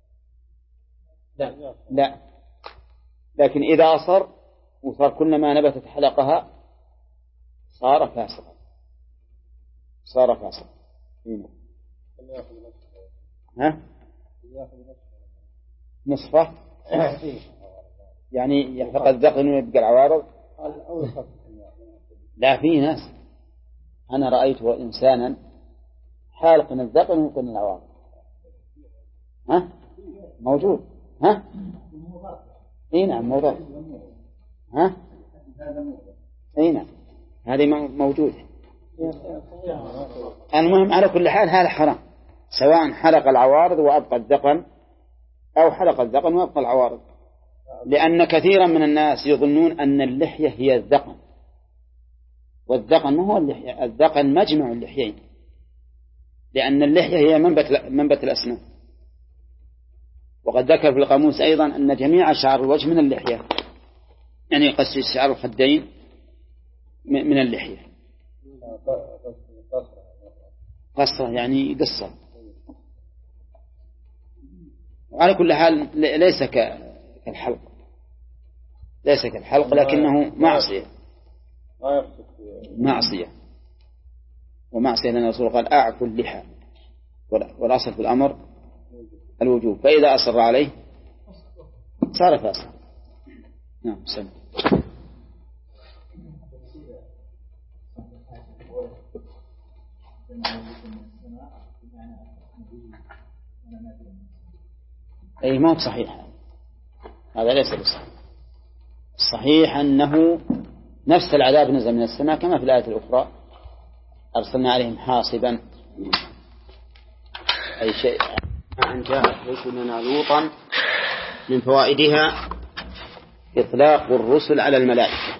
لا، لكن إذا أصر وصار كلما نبتت حلقها صار فاسقا. ها؟ نصفه يعني يحلق الذقن ويبقى العوارض. لا، في ناس أنا رأيته إنسانا حالق الذقن ويقن العوارض. ها؟ موجود. ها؟ اي نعم موضوع. ها؟ اي نعم هذه موجود. المهم على كل حال هذا حرام، سواء حلق العوارض وأبقى الذقن أو حلق الذقن وأبقى العوارض، لأن كثيرا من الناس يظنون أن اللحية هي الذقن، والذقن ما هو اللحية، الذقن مجمع اللحيين، لأن اللحية هي منبت الأسنان. وقد ذكر في القاموس أيضا أن جميع شعر الوجه من اللحية، يعني قص شعر الخدين من اللحية. قصة يعني قصة. وعلى كل حال ليس كالحلق لكنه معصية لأن الرسول قال أعفوا اللحى، والأصل في الأمر الوجوب، فإذا أصر عليه صار فاسقا. نعم سلام. أي ما هو صحيح، هذا ليس بصحيح. الصحيح أنه نفس العذاب نزل من السماء كما في الآية الأخرى أرسلنا عليهم حاصبا، أي شيء أن جاءت رسلنا لوطا. من فوائدها إطلاق الرسل على الملائكة،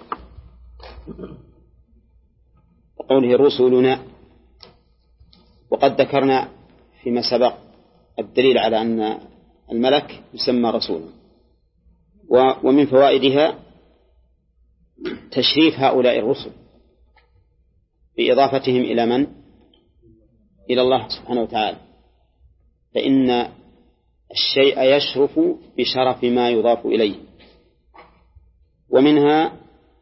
وقوله رسلنا. وقد ذكرنا فيما سبق الدليل على أن الملك يسمى رسولا. ومن فوائدها تشريف هؤلاء الرسل بإضافتهم إلى من؟ إلى الله سبحانه وتعالى، فإن الشيء يشرف بشرف ما يضاف إليه. ومنها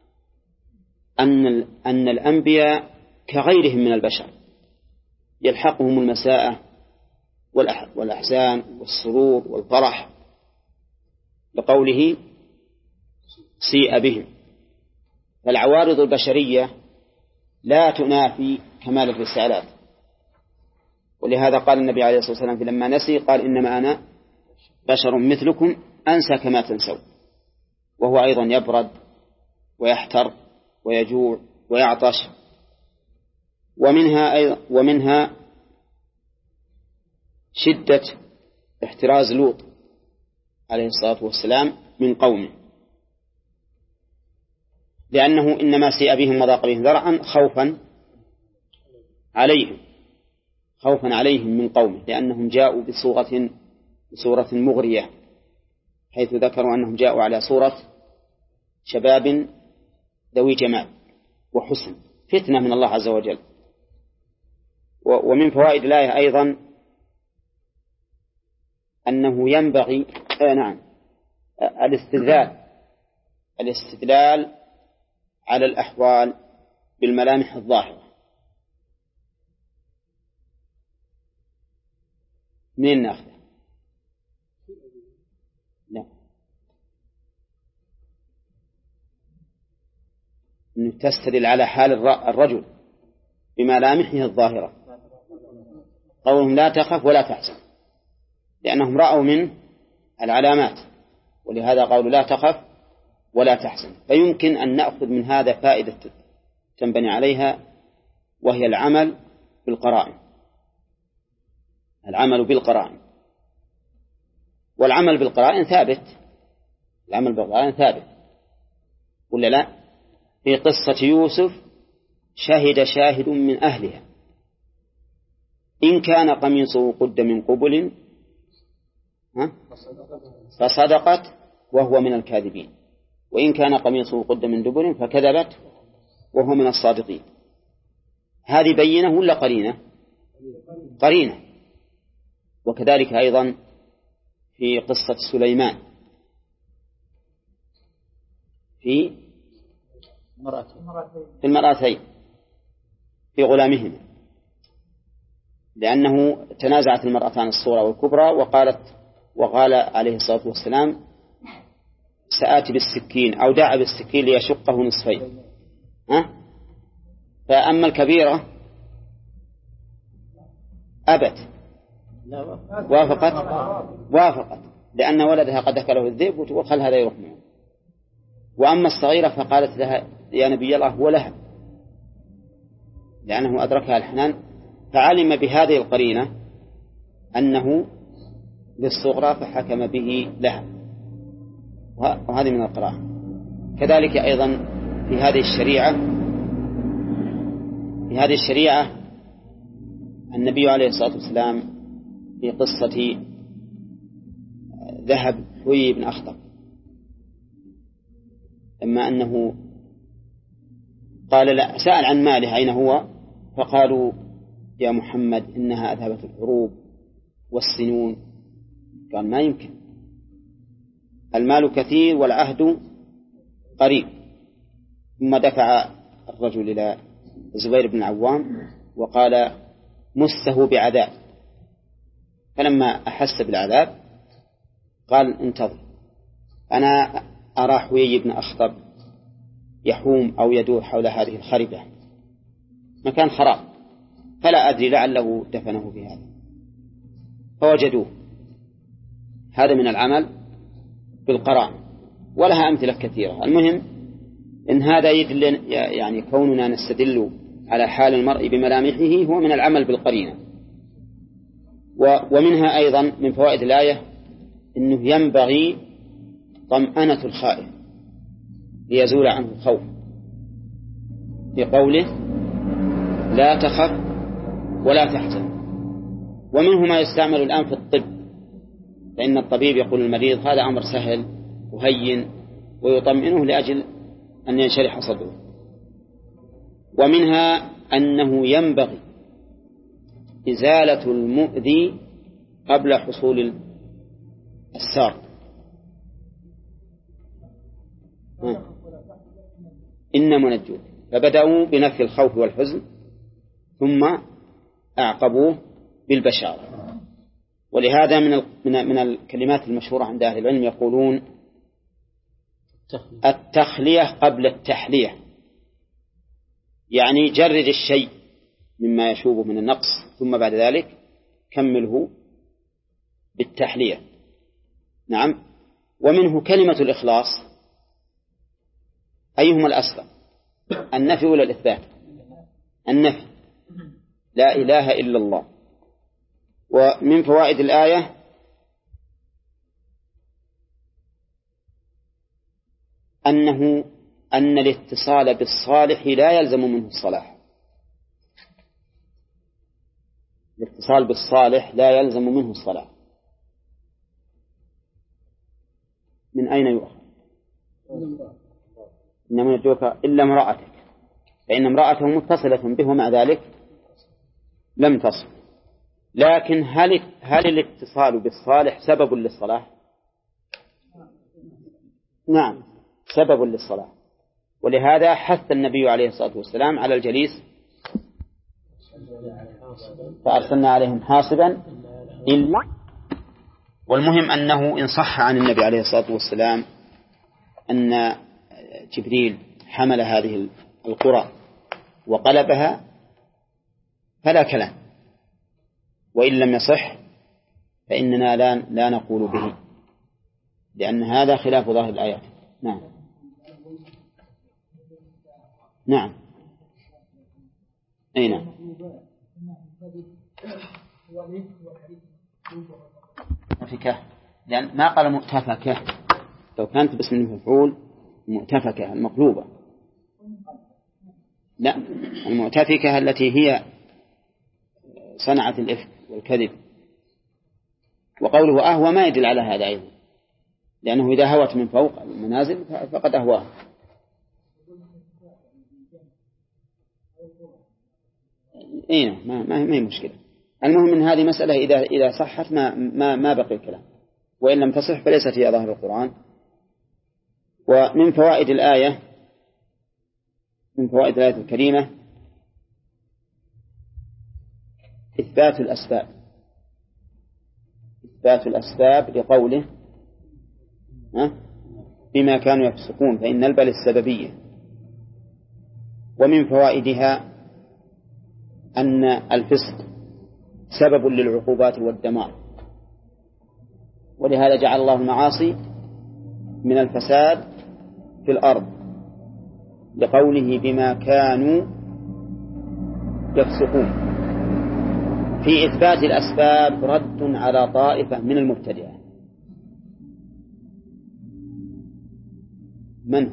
أن الأنبياء كغيرهم من البشر يلحقهم المساءة والأحزان والسرور والفرح، لقوله سيء بهم. فالعوارض البشرية لا تنافي كمال الرسالات، ولهذا قال النبي عليه الصلاة والسلام لما نسي قال إنما أنا بشر مثلكم أنسى كما تنسوا، وهو أيضا يبرد ويحتر ويجوع ويعطش. ومنها شدة احتراز لوط عليه الصلاة والسلام من قومه، لأنه إنما سيء بهم وضاق بهم ذرعا خوفا عليهم من قومه، لأنهم جاءوا بصورة مغرية، حيث ذكروا أنهم جاءوا على صورة شباب ذوي جمال وحسن، فتنة من الله عز وجل. ومن فوائد الآية أيضا أنه ينبغي الاستدلال على الأحوال بالملامح الظاهرة. منين نأخذه؟ لا، أنه تستدل على حال الرجل بملامحه الظاهرة. قولهم لا تخف ولا تحزن، لأنهم رأوا منه العلامات، ولهذا قالوا لا تخف ولا تحزن. فيمكن أن نأخذ من هذا فائدة تنبني عليها وهي العمل بالقرائن. العمل بالقرائن، والعمل بالقرائن ثابت. العمل بالقرائن ثابت ولا لا؟ في قصة يوسف شهد شاهد من أهلها إن كان قميصه قد من قبل فصدقت وهو من الكاذبين، وإن كان قميصه قد من دبر فكذبت وهو من الصادقين. هذه بينة ولا قرينة؟ قرينة. وكذلك أيضا في قصة سليمان في المرأتين في غلامهما، لأنه تنازعت المرأتان الصغرى والكبرى وقال عليه الصلاة والسلام سآتي بالسكين أو دعا بالسكين ليشقه نصفين. فأما الكبيرة أبت وافقت لأن ولدها قد أكله الذئب وخل هذا يروح معه. وأما الصغيرة فقالت لها يا نبي الله هو لها، لأنه أدركها الحنان، فعلم بهذه القرينة أنه للصغرى فحكم به لها، وهذه من القراءة. كذلك أيضا في هذه الشريعة النبي عليه الصلاة والسلام في قصة ذهب حوي بن أخطب لما أنه قال لا، سأل عن ماله أين هو، فقالوا يا محمد إنها أذهبت الحروب والسنون. قال ما يمكن، المال كثير والعهد قريب. ثم دفع الرجل إلى الزبير بن العوام وقال مسه بعذاب، فلما أحس بالعذاب قال انتظر، أنا أرى حوي بن أخطب يحوم أو يدور حول هذه الخربة مكان خراب، فلا أدري لعله دفنه في هذا، فوجدوه. هذا من العمل بالقرائن، ولها أمثلة كثيرة. المهم إن هذا يدل يعني كوننا نستدل على حال المرء بملامحه هو من العمل بالقرينة. ومنها أيضا من فوائد الآية أنه ينبغي طمأنة الخائف ليزول عنه الخوف، في قوله لا تخف ولا تحزن. ومنه ما يستعمل الآن في الطب، فإن الطبيب يقول للمريض هذا أمر سهل وهين ويطمئنه لأجل أن ينشرح صدره. ومنها أنه ينبغي إزالة المؤذي قبل حصول السار. إن منجوك، فبدأوا بنفي الخوف والحزن ثم أعقبوه بالبشارة. ولهذا من الكلمات المشهورة عند أهل العلم يقولون التخلية قبل التحلية، يعني جرد الشيء مما يشوبه من النقص ثم بعد ذلك كمله بالتحلية. نعم. ومنه كلمة الإخلاص، أيهما الأسبق، النفي ولا الإثبات؟ النفي، لا إله إلا الله. ومن فوائد الآية أن الاتصال بالصالح لا يلزم منه الصلاح. الاتصال بالصالح لا يلزم منه الصلاح. من أين يؤخذ؟ إنما يدعوك إلا امرأتك، فإن امرأته متصلة به ومع ذلك لم تصل. لكن هل الاتصال بالصالح سبب للصلاح؟ نعم، سبب للصلاح. ولهذا حث النبي عليه الصلاة والسلام على الجليس فأرسلنا عليهم حاصبا إلا. والمهم أنه إن صح عن النبي عليه الصلاة والسلام أن جبريل حمل هذه القرى وقلبها فلا كلام، وإن لم يصح فإننا لا نقول به، لأن هذا خلاف ظاهر الآيات. نعم. نعم. أي نعم. مؤتفكة، لأن ما قال مؤتفكة، لو كانت باسم المفعول مؤتفكة المقلوبة. لا، المؤتفكة التي هي صنعت الإفك والكذب. وقوله أهوى ما يدل على هذا أيضا، لأنه إذا هوت من فوق المنازل فقد أهواه. إيه ما هي مشكلة. المهم من هذه مسألة إذا صحت ما بقي الكلام، وإن لم تصح فليست هي ظاهر القرآن. ومن فوائد الآية، من فوائد الآية الكريمة إثبات الأسباب لقوله بما كانوا يفسقون، فإن البل السببية. ومن فوائدها أن الفسق سبب للعقوبات والدمار، ولهذا جعل الله المعاصي من الفساد في الأرض لقوله بما كانوا يفسقون. في إثبات الأسباب رد على طائفة من المبتدعة. من؟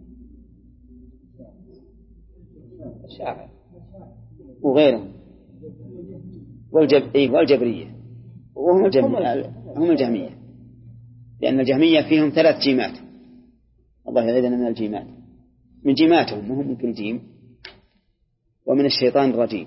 الشاعر وغيرهم والجبرية، وهم الجهمية، لأن الجهمية فيهم 3 جيمات، الله يعيذنا من الجيمات، من جيماتهم وهم ممكن جيم، ومن الشيطان الرجيم.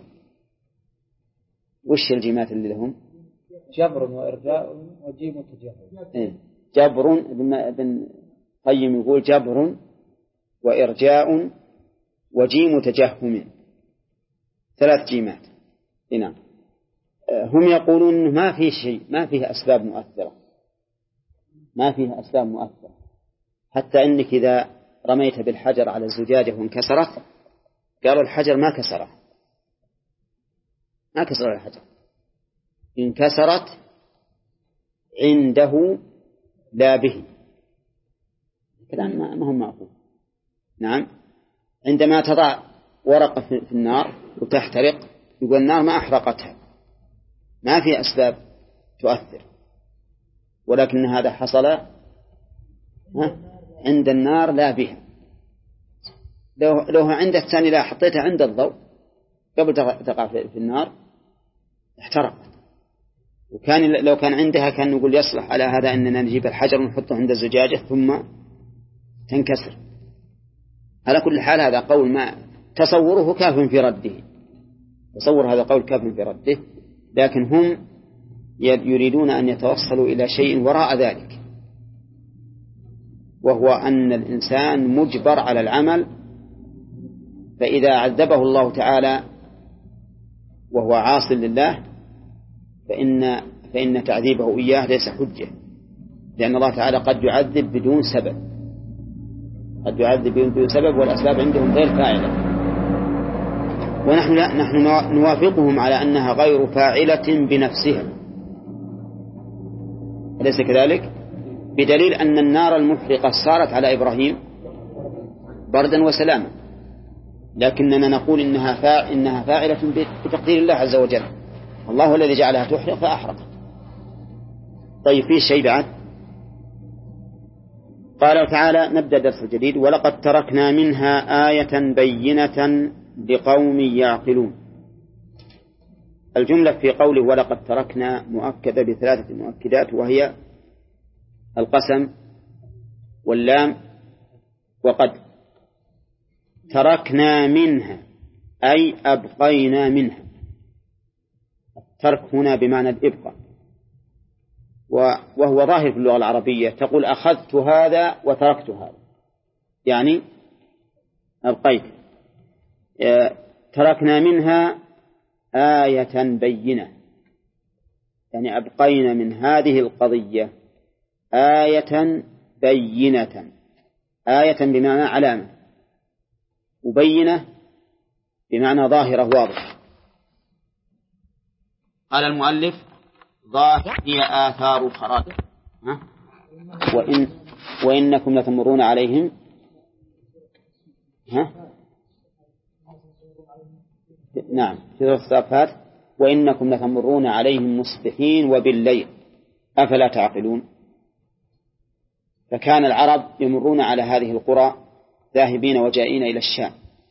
وش الجيمات اللي لهم؟
جبر وإرجاء وجيم وتجهم.
جبر، ابن قيم يقول جبر وإرجاء وجيم تجهم، 3 جيمات. نعم. هم يقولون ما في شيء، ما فيه أسباب مؤثرة، ما فيها أسباب مؤثرة، حتى إنك إذا رميت بالحجر على الزجاجة وانكسرت قالوا الحجر ما كسر الحجر، انكسرت عنده لا به. كلام ما هم معقول. نعم. عندما تضع ورقة في النار وتحترق يقول النار ما أحرقتها، ما في أسباب تؤثر، ولكن هذا حصل عند النار لا بها. لو عند الثاني لا حطيتها عند الضوء قبل تقع في النار احترقت. لو كان عندها كان نقول يصلح على هذا أننا نجيب الحجر ونحطه عند الزجاجة ثم تنكسر. على كل حال هذا قول ما تصوره كاف في رده، تصور هذا قول كاف في رده، لكن هم يريدون أن يتوصلوا إلى شيء وراء ذلك، وهو أن الإنسان مجبر على العمل، فإذا عذبه الله تعالى وهو عاص لله فإن تعذيبه إياه ليس حجة، لأن الله تعالى قد يعذب بدون سبب، قد يعذب بدون سبب، والأسباب عندهم غير فاعلة، ونحن لا، نحن نوافقهم على أنها غير فاعلة بنفسها، أليس كذلك؟ بدليل أن النار المحرقة صارت على إبراهيم بردا وسلاما، لكننا نقول إنها فاعلة بتقدير الله عز وجل، الله الذي جعلها تحرق فأحرقت. طيب في شيء بعد؟ قال تعالى، نبدأ درس الجديد: ولقد تركنا منها آية بينة لقوم يعقلون. الجملة في قوله ولقد تركنا مؤكدة ب3 مؤكدات، وهي القسم واللام وقد. تركنا منها أي أبقينا منها، الترك هنا بمعنى الإبقاء، وهو ظاهر في اللغة العربية، تقول أخذت هذا وتركت هذا، يعني أبقيت. تركنا منها آية بينة، يعني أبقينا من هذه القضية آية بينة، آية بمعنى علامة، وبينة بمعنى ظاهرة واضحة. قال المؤلف: ظاهر هي آثار الخراب، وإنكم لتمرون عليهم نعم في سورة الصافات وإنكم لتمرون عليهم مصبحين وبالليل أفلا تعقلون. فكان العرب يمرون على هذه القرى ذاهبين وجائين إلى الشام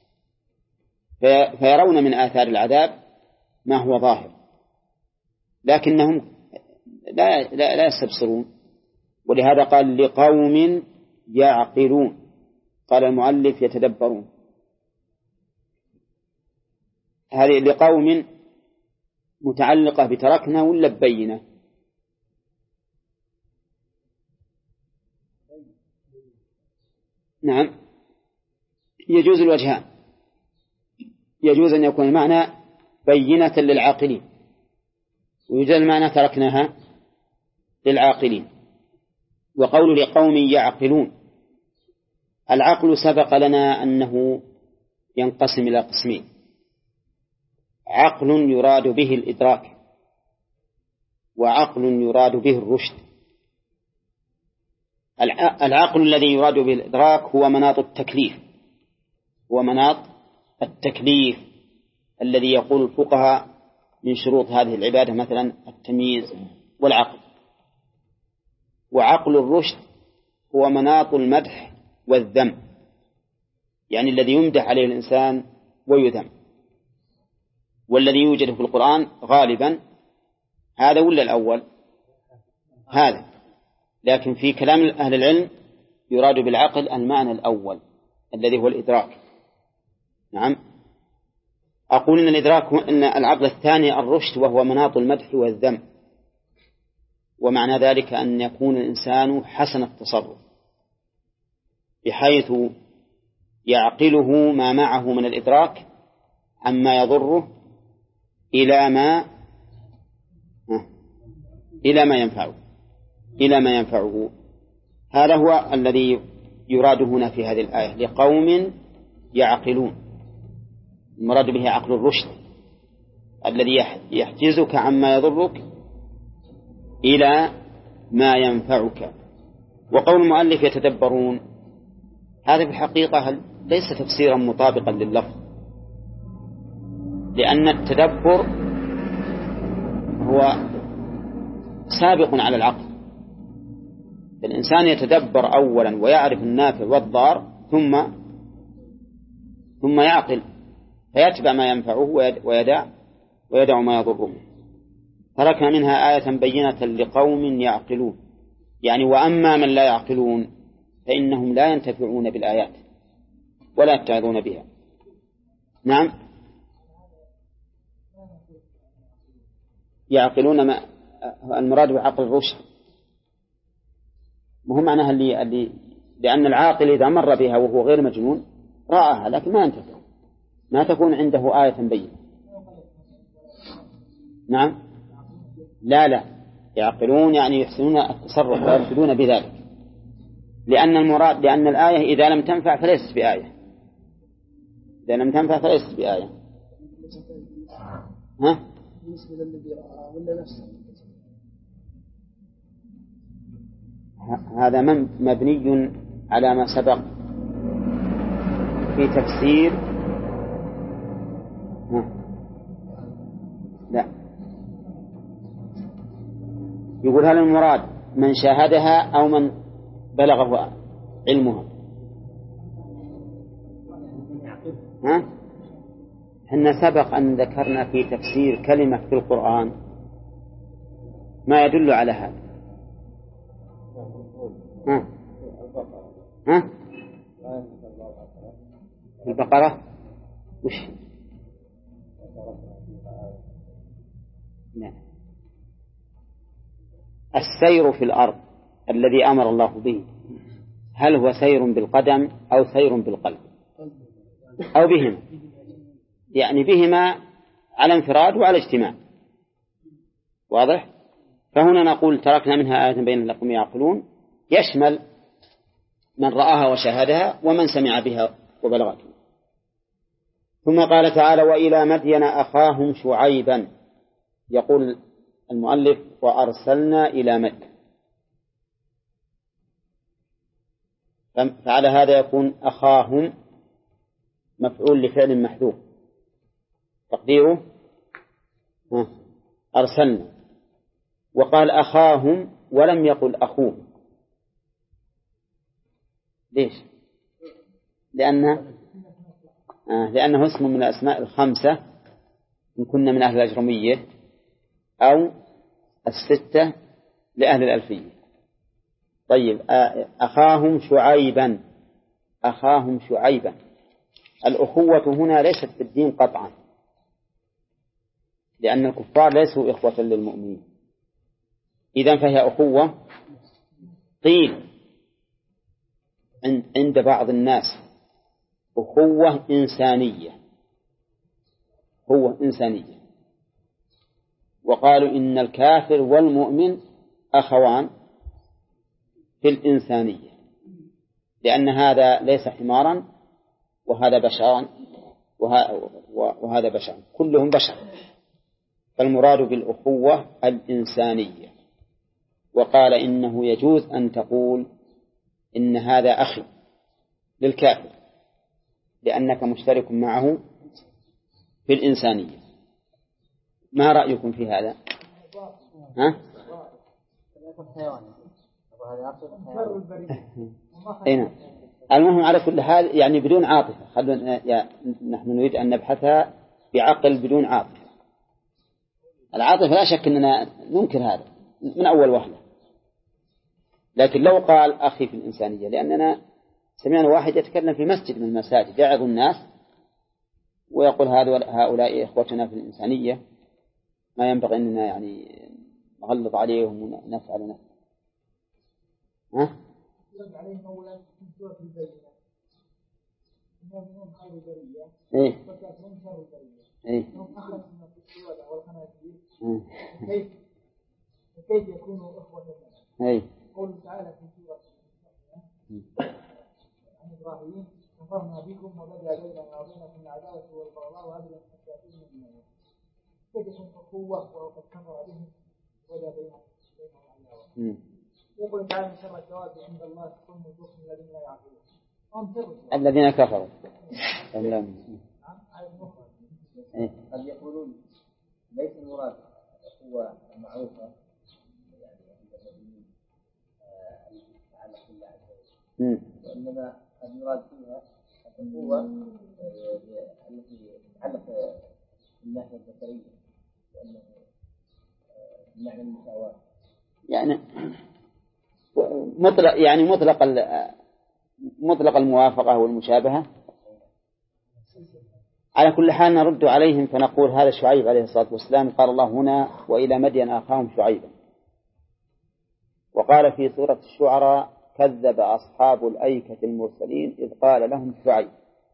فيرون من آثار العذاب ما هو ظاهر، لكنهم لا يستبصرون. ولهذا قال لقوم يعقلون، قال المؤلف يتدبرون. هذه لقوم متعلقة بتركنا ولا ببينة؟ نعم يجوز الوجهان، يجوز أن يكون المعنى بينة للعاقلين، ويجوز المعنى تركناها للعاقلين. وقول لقوم يعقلون، العقل سبق لنا أنه ينقسم إلى قسمين: عقل يراد به الإدراك، وعقل يراد به الرشد. العقل الذي يراد به الإدراك هو مناط التكليف، هو مناط التكليف الذي يقول الفقهاء من شروط هذه العبادة مثلا التمييز والعقل. وعقل الرشد هو مناط المدح والذم، يعني الذي يمدح عليه الإنسان ويذم، والذي يوجد في القرآن غالبا هذا ولا الأول؟ هذا. لكن في كلام أهل العلم يراد بالعقل المعنى الأول الذي هو الإدراك. نعم أقول إن الإدراك إن العقل الثاني الرشد، وهو مناط المدح والذم، ومعنى ذلك أن يكون الإنسان حسن التصرف بحيث يعقله ما معه من الإدراك عما يضره إلى ما ينفعه. هذا هو الذي يراد هنا في هذه الآية لقوم يعقلون. المراد به عقل الرشد الذي يحجزك عما يضرك إلى ما ينفعك. وقول المؤلف يتدبرون، هذا في الحقيقة ليس تفسيرا مطابقا لللفظ، لأن التدبر هو سابق على العقل. الإنسان يتدبر أولا ويعرف النافع والضار ثم يعقل فيتبع ما ينفعه ويدع ما يضره. تركنا منها آية بينة لقوم يعقلون، يعني وأما من لا يعقلون فإنهم لا ينتفعون بالآيات ولا يتعظون بها. نعم يعقلون ما المراد بعقل الرشد، مهم معناها اللي لأن العاقل إذا مر بها وهو غير مجنون رآها لكن ما ينتفع، ما تكون عنده آية بينة. نعم لا يعقلون يعني يحسنون التصرف ويرشدون بذلك، لأن الآية إذا لم تنفع فليست بآية، إذا لم تنفع فليست بآية. هذا مبني على ما سبق في تفسير. لا يقول هل المراد من شاهدها أو من بلغه علمها؟ إن سبق أن ذكرنا في تفسير كلمة في القرآن ما يدل على هذا. البقرة وش؟ لا. السير في الأرض الذي أمر الله به هل هو سير بالقدم أو سير بالقلب أو بهما؟ يعني بهما على انفراد وعلى اجتماع، واضح؟ فهنا نقول تركنا منها آية بين لقوم يعقلون يشمل من رآها وشاهدها ومن سمع بها وبلغته. ثم قال تعالى وإلى مدين أخاهم شعيبا، يقول المؤلف وأرسلنا إلى مدين، فعلى هذا يكون أخاهم مفعول لفعل محذوف، تقديره أرسلنا. وقال أخاهم ولم يقل أخوهم. ليش؟ لأنه اسم من الأسماء الخمسة إن كنا من أهل الأجرمية أو الستة لأهل الألفية. طيب أخاهم شعيبا. الأخوة هنا ليست بالدين قطعا، لأن الكفار ليسوا إخوة للمؤمنين، إذن فهي أخوة. قيل عند بعض الناس أخوة إنسانية، وقالوا إن الكافر والمؤمن أخوان في الإنسانية، لأن هذا ليس حمارا وهذا بشرا وهذا بشر، كلهم بشر، فالمراد بالأخوة الإنسانية. وقال إنه يجوز أن تقول إن هذا أخي للكافر لأنك مشترك معه في الإنسانية. ما رأيكم في هذا؟ المهم على كل حال يعني بدون عاطفة، نحن نريد أن نبحثها بعقل بدون عاطفة. العاطفة لا شك أننا ننكر هذا من أول وهلة، لكن لو قال أخي في الإنسانية، لأننا سمعنا واحد يتكلم في مسجد من المساجد يعظ الناس ويقول هؤلاء إخوتنا في الإنسانية، ما ينبغي أننا يعني نغلظ عليهم ونفعل نفعل.
عليهم أولا في سورة البينة المؤمنون خير البرية والكافرون شر البرية، هم أخذ من السواد والخنازير، كيف يكونوا إخوة لنا؟ قوله تعالى في سورة عن إبراهيم كفرنا بكم وبدأ بيننا وبينكم العداوة والبغضاء وأبدا حتى تؤمنوا بالله. كيف يكون أخوة وقد كفر بهم وبدأ بينهم العداوة؟ يقول تعالى شر الدواب عند الله تكون البخل الذين لا يعقلون
الذين كفروا.
قد يقولون ليس المراد هو معروفة يعني عند المؤمنين التي تتعلق بالله عز وجل، وإنما المراد فيها القوة التي تتعلق بالناحية البشرية، لأنه بمعنى المساواة
يعني مطلق الموافقة والمشابهة. على كل حال نرد عليهم فنقول هذا شعيب عليه الصلاة والسلام قال الله هنا وإلى مدين أخاهم شعيبا. وقال في سورة الشعراء كذب أصحاب الأيكة المرسلين إذ قال لهم شعيب،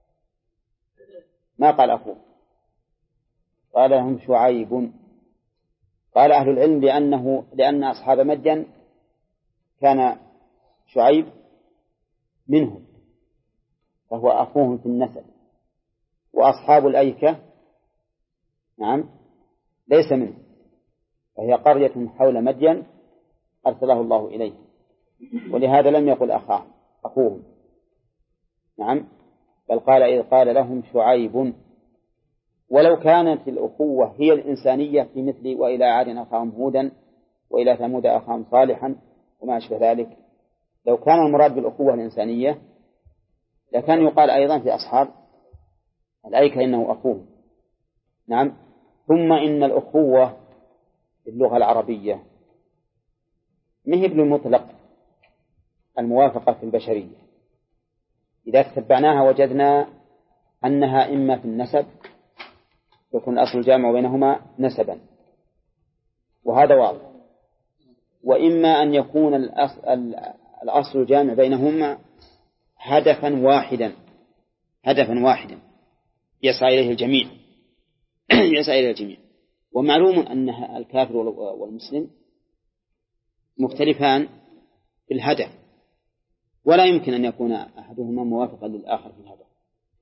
ما قال أخوه، قال لهم شعيب. قال أهل العلم لأن أصحاب مدين كان شعيب منهم فهو أخوهم في النسب، وأصحاب الأيكة ليس منهم، فهي قرية حول مدين أرسله الله إليه، ولهذا لم يقل أخوهم بل قال إذ قال لهم شعيب. ولو كانت الأخوة هي الإنسانية في مثل وإلى عاد أخاهم هودا وإلى ثمود أخاهم صالحا وما أشبه ذلك، لو كان المراد بالأخوة الإنسانية لكان يقال أيضا في أصحاب الأيكة إنه أخوه. ثم إن الأخوة باللغة العربية مهب للمطلق الموافقة في البشرية، إذا تتبعناها وجدنا أنها إما في النسب يكون الأصل الجامع بينهما نسبا وهذا واضح، وإما أن يكون الأصل الجامع بينهما هدفا واحدا يسعى إليه الجميع. ومعلوم أن الكافر والمسلم مختلفان في الهدف، ولا يمكن أن يكون أحدهما موافقا للآخر في الهدف.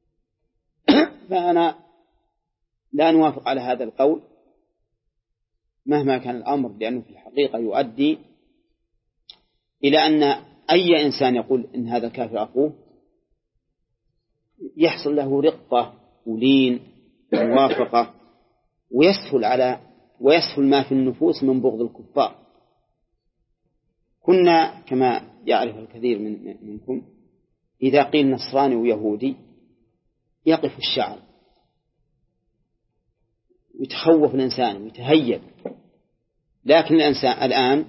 فأنا لا نوافق على هذا القول مهما كان الأمر، لأنه في الحقيقة يؤدي إلى أن أي إنسان يقول إن هذا الكافر أخوه يحصل له رقة ولين وموافقة ويسهل ما في النفوس من بغض الكفار. كنا كما يعرف الكثير منكم إذا قيل نصراني ويهودي يقف الشعر ويتخوف الإنسان ويتهيب، لكن الإنسان الآن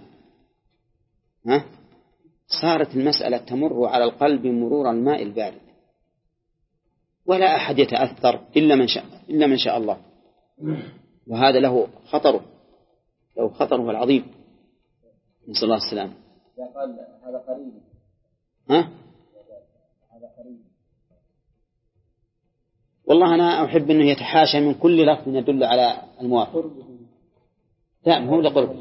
صارت المسألة تمر على القلب مرور الماء البارد، ولا أحد يتأثر إلا من شاء الله، وهذا له خطره العظيم، نسأل الله السلامة.
قال هذا قريب.
هذا قريب. والله أنا أحب أنه يتحاشى من كل لفظ يدل على الموافق. لا هو لقرب.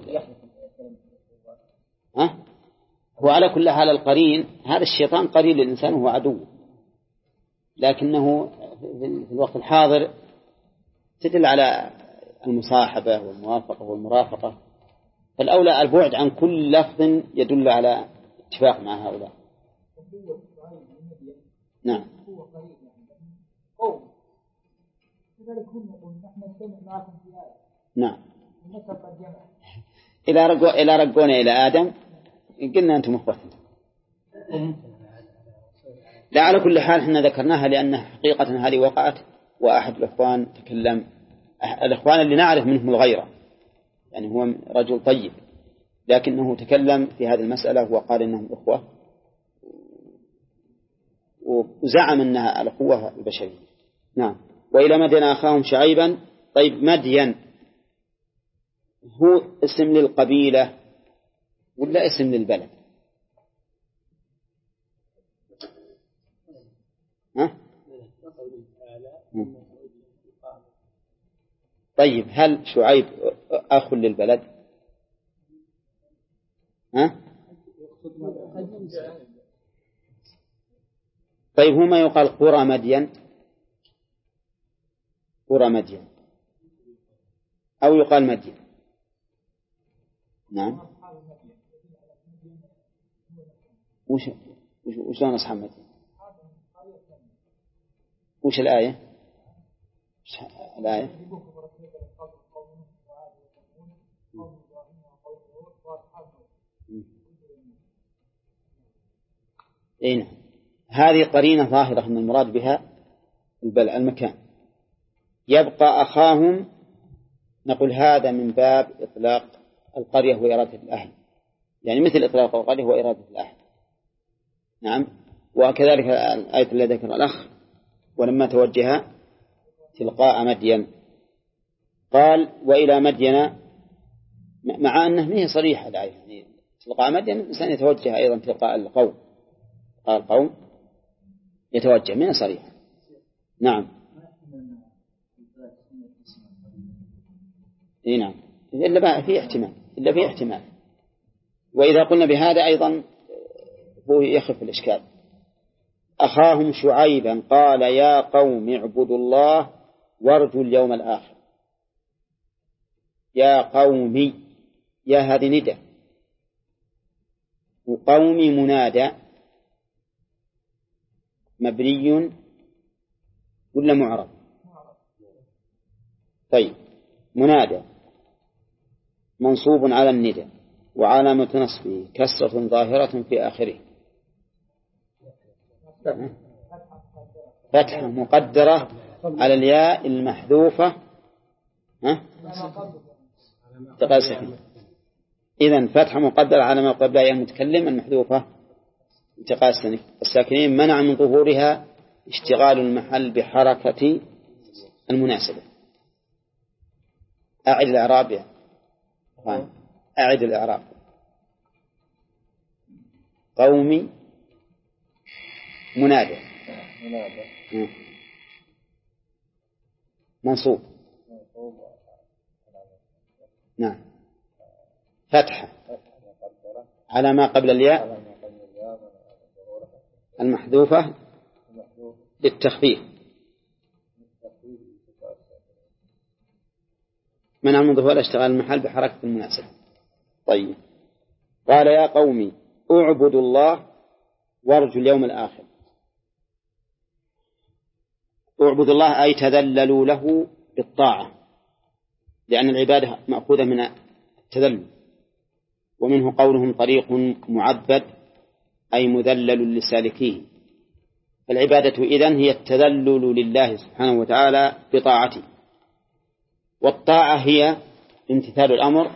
وعلى كل حال القرين هذا الشيطان قرين للإنسان وهو عدو، لكنه في الوقت الحاضر تدل على المصاحبة والموافقة والمرافقة، فالأولى البعد عن كل لفظ يدل على اتفاق مع هؤلاء. نعم. نعم. إلى رجونا إلى آدم قلنا أنتم أخوتنا. لا على كل حال احنا ذكرناها لأن حقيقة هذه وقعت، وأحد الأخوان تكلم، الأخوان اللي نعرف منهم الغيرة، يعني هو رجل طيب لكنه تكلم في هذه المسألة وقال إنهم أخوة، وزعم أنها الأخوة البشرية. نعم. وإلى مدين أخاهم شعيبا. طيب مدين هو اسم للقبيلة ولا اسم للبلد؟ طيب هل شعيب أخ للبلد؟ طيب هما يقال قرى مدين أو يقال مدين. نعم. وش لون أصحاب مدين؟ وش الآية؟ إيه؟ هذه قرينة ظاهرة من المراد بها المكان. يبقى أخاهم، نقول هذا من باب إطلاق القرية وإرادة الأهل، يعني مثل إطلاق القرية وإرادة الأهل. نعم. وكذلك الآية التي ذكر الأخ ولما توجه تلقاء مدين قال وإلى مدين، مع أنه ما صريحة الآية، يعني تلقاء مدين الإنسان يتوجه أيضا تلقاء القوم، القوم يتوجه من صريحة. نعم. نعم. إلا في احتمال. وإذا قلنا بهذا أيضا هو يخف الإشكال. أخاهم شعيبا قال يا قوم اعبدوا الله وارجوا اليوم الآخر. يا قومي، يا هذه ندى، وقومي منادى مبني ولا معرب؟ طيب منادى منصوب على الندى وعلامة نصبه كسرة ظاهرة في آخره، فتحة مقدرة على الياء المحذوفة إذن فتحة مقدرة على ما قبل ياء المتكلم المحذوفة التقاء الساكنين منع من ظهورها اشتغال المحل بحركة المناسبة. أعد الإعراب يا أعد الإعراب. قومي منادى منصوب. نعم. فتحة على ما قبل الياء المحذوفة للتخفيف منع من ظهور اشتغال المحل بحركة المناسبة. طيب قال يا قومي اعبدوا الله وارجوا اليوم الآخر. اعبدوا الله أي تذللوا له بالطاعة لأن العبادة مأخوذة من التذلل، ومنه قولهم طريق معبد أي مذلل لسالكيه. فالعبادة إذن هي التذلل لله سبحانه وتعالى بطاعته، والطاعة هي امتثال الأمر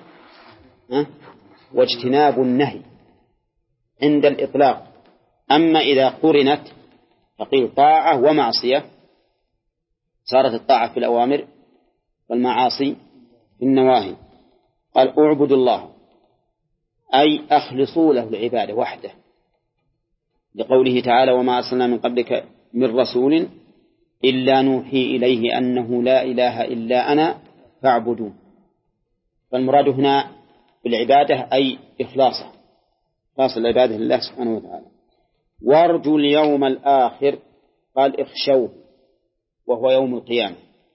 واجتناب النهي عند الإطلاق. أما إذا قرنت فقيل طاعة ومعصية صارت الطاعة في الأوامر والمعاصي في النواهي. قال اعبدوا الله أي أخلصوا له العبادة وحده، لقوله تعالى وما أرسلنا من قبلك من رسول إلا نوحي إليه أنه لا إله إلا أنا فاعبدون. فالمراد هنا بالعبادة أي إخلاصه، إخلاص العبادة لله سبحانه وتعالى. وارجوا اليوم الآخر قال اخشوه وهو يوم القيامة.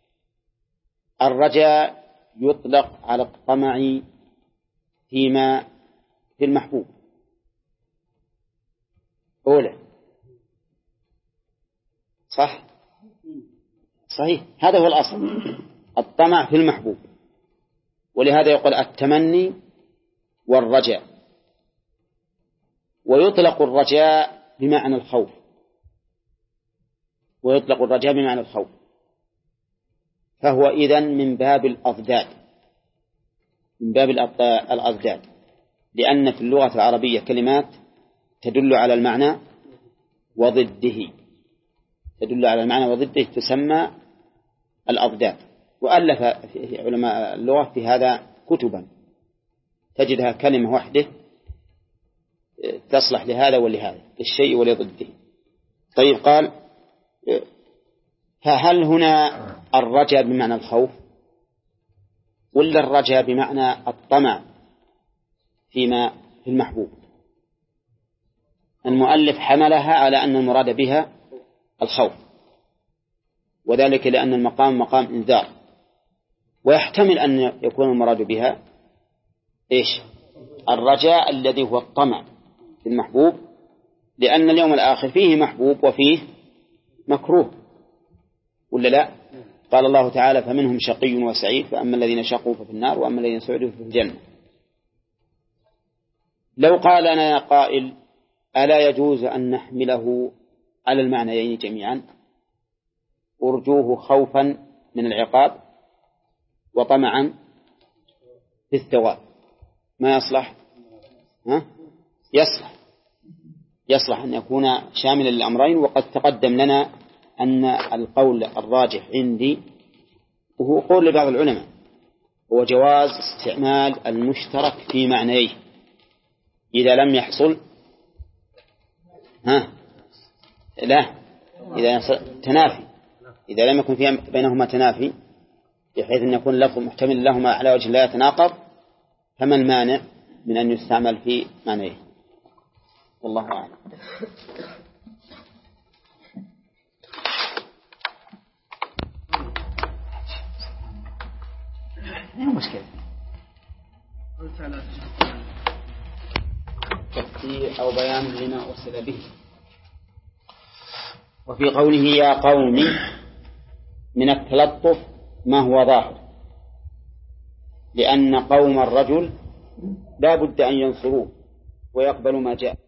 الرجاء يطلق على الطمع فيما في المحبوب أولى، صح؟ صحيح، هذا هو الأصل، الطمع في المحبوب. ولهذا يقول التمني والرجاء. ويطلق الرجاء بمعنى الخوف، ويطلق الرجاء بمعنى الخوف، فهو إذن من باب الأضداد، من باب الأضداد، لأن في اللغة العربية كلمات تدل على المعنى وضده، تدل على المعنى وضده تسمى الأضداد. وألف علماء اللغة في هذا كتبا تجدها كلمة واحدة تصلح لهذا ولهذا، للشيء ولضده. طيب قال فهل هنا الرجاء بمعنى الخوف ولا الرجاء بمعنى الطمع فيما في المحبوب؟ المؤلف حملها على أن المراد بها الخوف، وذلك لأن المقام مقام إنذار، ويحتمل أن يكون المراد بها إيش؟ الرجاء الذي هو الطمع في المحبوب، لأن اليوم الآخر فيه محبوب وفيه مكروه، ولا لا؟ قال الله تعالى فمنهم شقي وسعيد، فأما الذين شقوا ففي النار وأما الذين سعدوا ففي الجنة. لو قال لنا قائل ألا يجوز أن نحمله على المعنيين جميعا، أرجوه خوفا من العقاب وطمعا في الثواب، ما يصلح؟ يصلح أن يكون شاملا للأمرين. وقد تقدم لنا أن القول الراجح عندي وهو قول لبعض العلماء هو جواز استعمال المشترك في معنيه إذا لم يحصل لا إذا تنافي، إذا لم يكن في بينهما تنافي بحيث أن يكون اللفظ محتمل لهما على وجه لا يتناقض، فما المانع من أن يستعمل في معنيه؟ والله أعلم. ما مشكلة تفسير أو بيان لما أرسل به. وفي قوله يا قوم من التلطف ما هو ظاهر، لأن قوم الرجل لا بد أن ينصروه ويقبلوا ما جاء